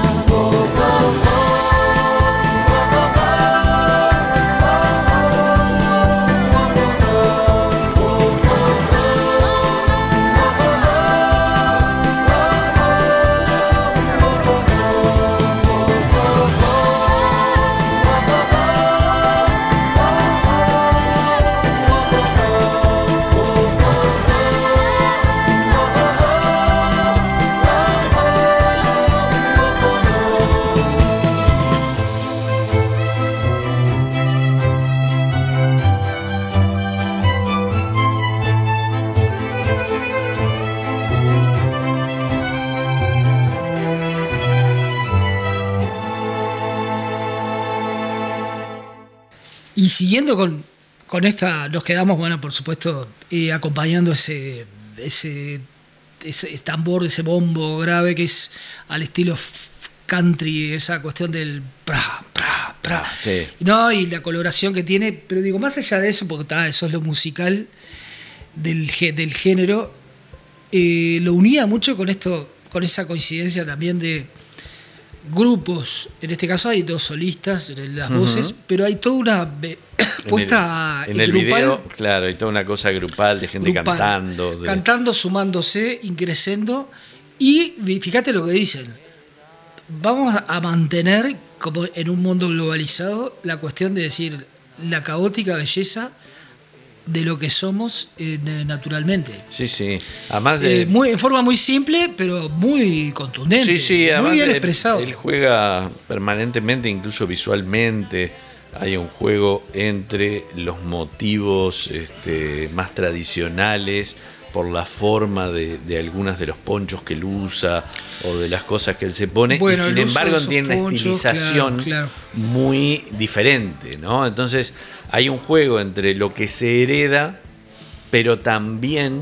Y siguiendo con esta, nos quedamos, bueno, por supuesto, acompañando ese tambor, ese bombo grave que es al estilo country, esa cuestión del pra, pra, pra. Sí. No, y la coloración que tiene, pero digo, más allá de eso, porque eso es lo musical del género, lo unía mucho con esto, con esa coincidencia también de grupos. En este caso hay 2 solistas, las voces, pero hay toda una puesta en el grupal, video, claro, hay toda una cosa grupal de gente cantando. Cantando, sumándose, increciendo. Y fíjate lo que dicen. Vamos a mantener, como en un mundo globalizado, la cuestión de decir la caótica belleza de lo que somos naturalmente. Sí, sí. Además en forma muy simple, pero muy contundente. Sí, muy bien expresado. Él juega permanentemente, incluso visualmente. Hay un juego entre los motivos más tradicionales, por la forma de algunas de los ponchos que él usa o de las cosas que él se pone, y sin embargo tiene una estilización muy diferente, ¿no? Entonces hay un juego entre lo que se hereda, pero también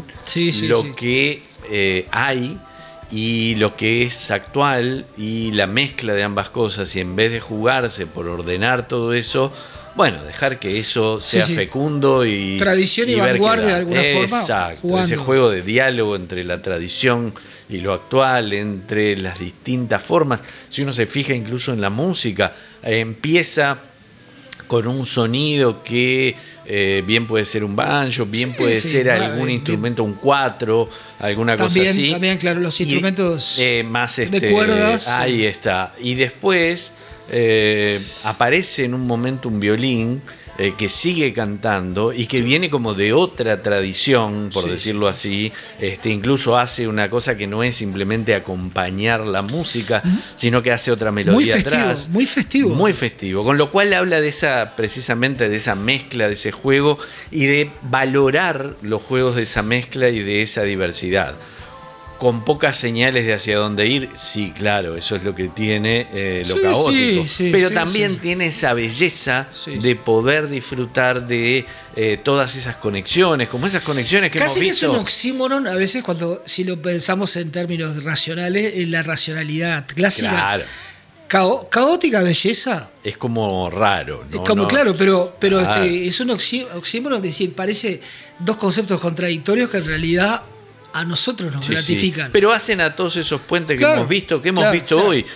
que hay y lo que es actual, y la mezcla de ambas cosas, y en vez de jugarse por ordenar todo eso, bueno, dejar que eso sea fecundo y tradición y vanguardia de alguna forma. Exacto, ese juego de diálogo entre la tradición y lo actual, entre las distintas formas. Si uno se fija incluso en la música, empieza con un sonido que bien puede ser un banjo, bien puede ser algún instrumento, un cuatro, alguna cosa así. También, claro, los instrumentos más de cuerdas. Ahí está. Y después aparece en un momento un violín que sigue cantando y que viene como de otra tradición, por decirlo así. Incluso hace una cosa que no es simplemente acompañar la música, sino que hace otra melodía atrás. Muy festivo. Muy festivo. Con lo cual habla precisamente de esa mezcla, de ese juego, y de valorar los juegos de esa mezcla y de esa diversidad. Con pocas señales de hacia dónde ir, sí, claro, eso es lo que tiene lo caótico. Pero también tiene esa belleza de poder disfrutar de todas esas conexiones, como esas conexiones que casi hemos visto. Casi que es un oxímoron a veces si lo pensamos en términos racionales, en la racionalidad clásica. Claro. Caótica belleza. Es como raro, ¿no? Es como, claro, pero es un oxímoron, es decir, parece dos conceptos contradictorios que en realidad a nosotros nos gratifican. Pero hacen a todos esos puentes que hemos visto hoy,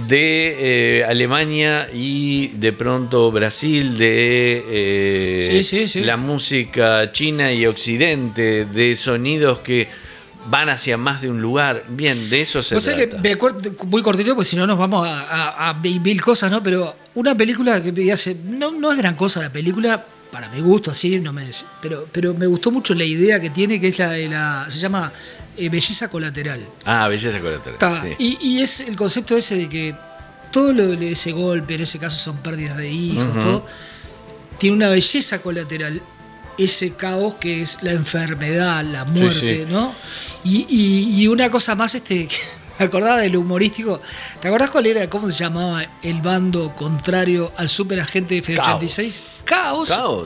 de Alemania y de pronto Brasil, de la música china y occidente, de sonidos que van hacia más de un lugar. Bien, de eso se trata. Que me acuerdo, muy cortito, porque si no nos vamos a mil cosas, ¿no? Pero una película que vi hace... No es gran cosa la película, para mi gusto, así, pero me gustó mucho la idea que tiene, que es se llama Belleza Colateral. Ah, Belleza Colateral. Sí. Y es el concepto ese de que todo ese golpe, en ese caso son pérdidas de hijos, todo, tiene una belleza colateral, ese caos que es la enfermedad, la muerte, ¿no? Y una cosa más, me acordaba del humorístico. ¿Te acordás cuál era? ¿Cómo se llamaba el bando contrario al superagente F-86? Caos.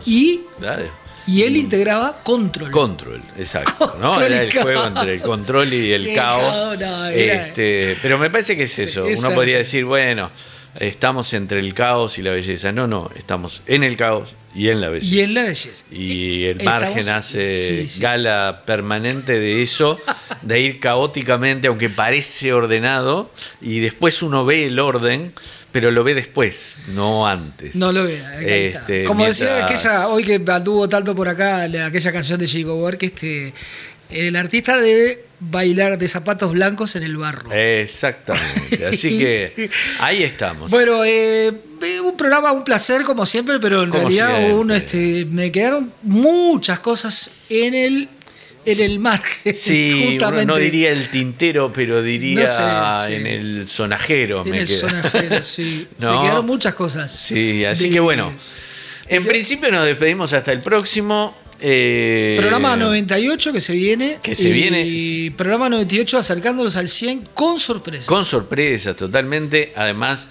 Y él integraba Control. Control, exacto. ¿No? Era el juego entre el control y el caos. Pero me parece que es eso. Uno podría decir, bueno, estamos entre el caos y la belleza. No, estamos en el caos y en la belleza. Y el margen hace gala permanente de eso, de ir caóticamente, aunque parece ordenado, y después uno ve el orden, pero lo ve después, no antes. No lo ve. Como decía hoy que anduvo tanto por acá, aquella canción de Chico Buarque, que el artista debe bailar de zapatos blancos en el barro. Exactamente. Así que ahí estamos. Bueno, un programa, un placer como siempre, pero en realidad me quedaron muchas cosas en el margen. Sí, justamente. Uno no diría el tintero, pero diría en el sonajero. Sonajero, sí. ¿No? Me quedaron muchas cosas. Sí, así que bueno. En principio nos despedimos hasta el próximo. Programa 98 que se viene. Y programa 98 acercándonos al 100 con sorpresas. Con sorpresas, totalmente. Además,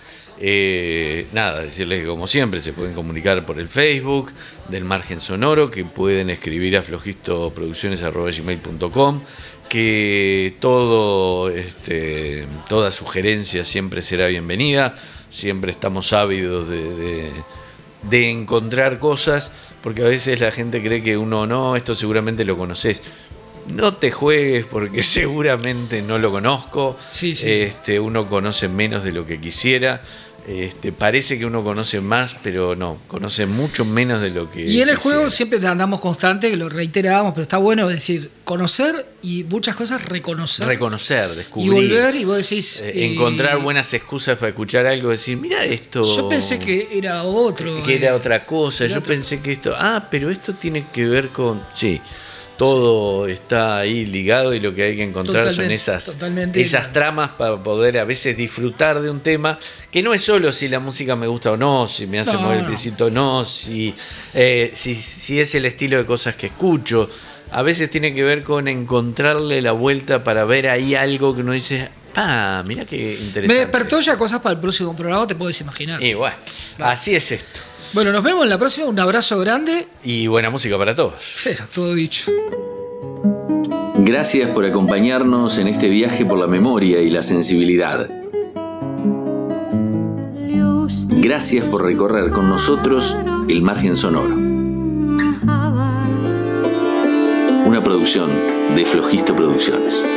decirles que como siempre se pueden comunicar por el Facebook del Margen Sonoro, que pueden escribir a flojistoproducciones@gmail.com, que toda sugerencia siempre será bienvenida. Siempre estamos ávidos de encontrar cosas, porque a veces la gente cree que esto seguramente lo conoces. No te juegues, porque seguramente no lo conozco. Sí. Uno conoce menos de lo que quisiera. Parece que uno conoce más, pero no, conoce mucho menos de lo que... Y en el juego siempre andamos constante, que lo reiterábamos, pero está bueno decir, conocer y muchas cosas reconocer. Reconocer, descubrir. Y volver, y vos decís... encontrar buenas excusas para escuchar algo, decir, mira esto... Yo pensé que era otro. Que era otra cosa, yo pensé que esto... pero esto tiene que ver con... Sí. Todo está ahí ligado y lo que hay que encontrar son esas tramas para poder a veces disfrutar de un tema que no es solo si la música me gusta o no, si me hace mover el piecito o no, si es el estilo de cosas que escucho. A veces tiene que ver con encontrarle la vuelta para ver ahí algo que uno dice, mira qué interesante. Me despertó ya cosas para el próximo programa, te puedes imaginar. Y bueno, así es esto. Bueno, nos vemos en la próxima. Un abrazo grande. Y buena música para todos. Eso, todo dicho. Gracias por acompañarnos en este viaje por la memoria y la sensibilidad. Gracias por recorrer con nosotros el margen sonoro. Una producción de Flojisto Producciones.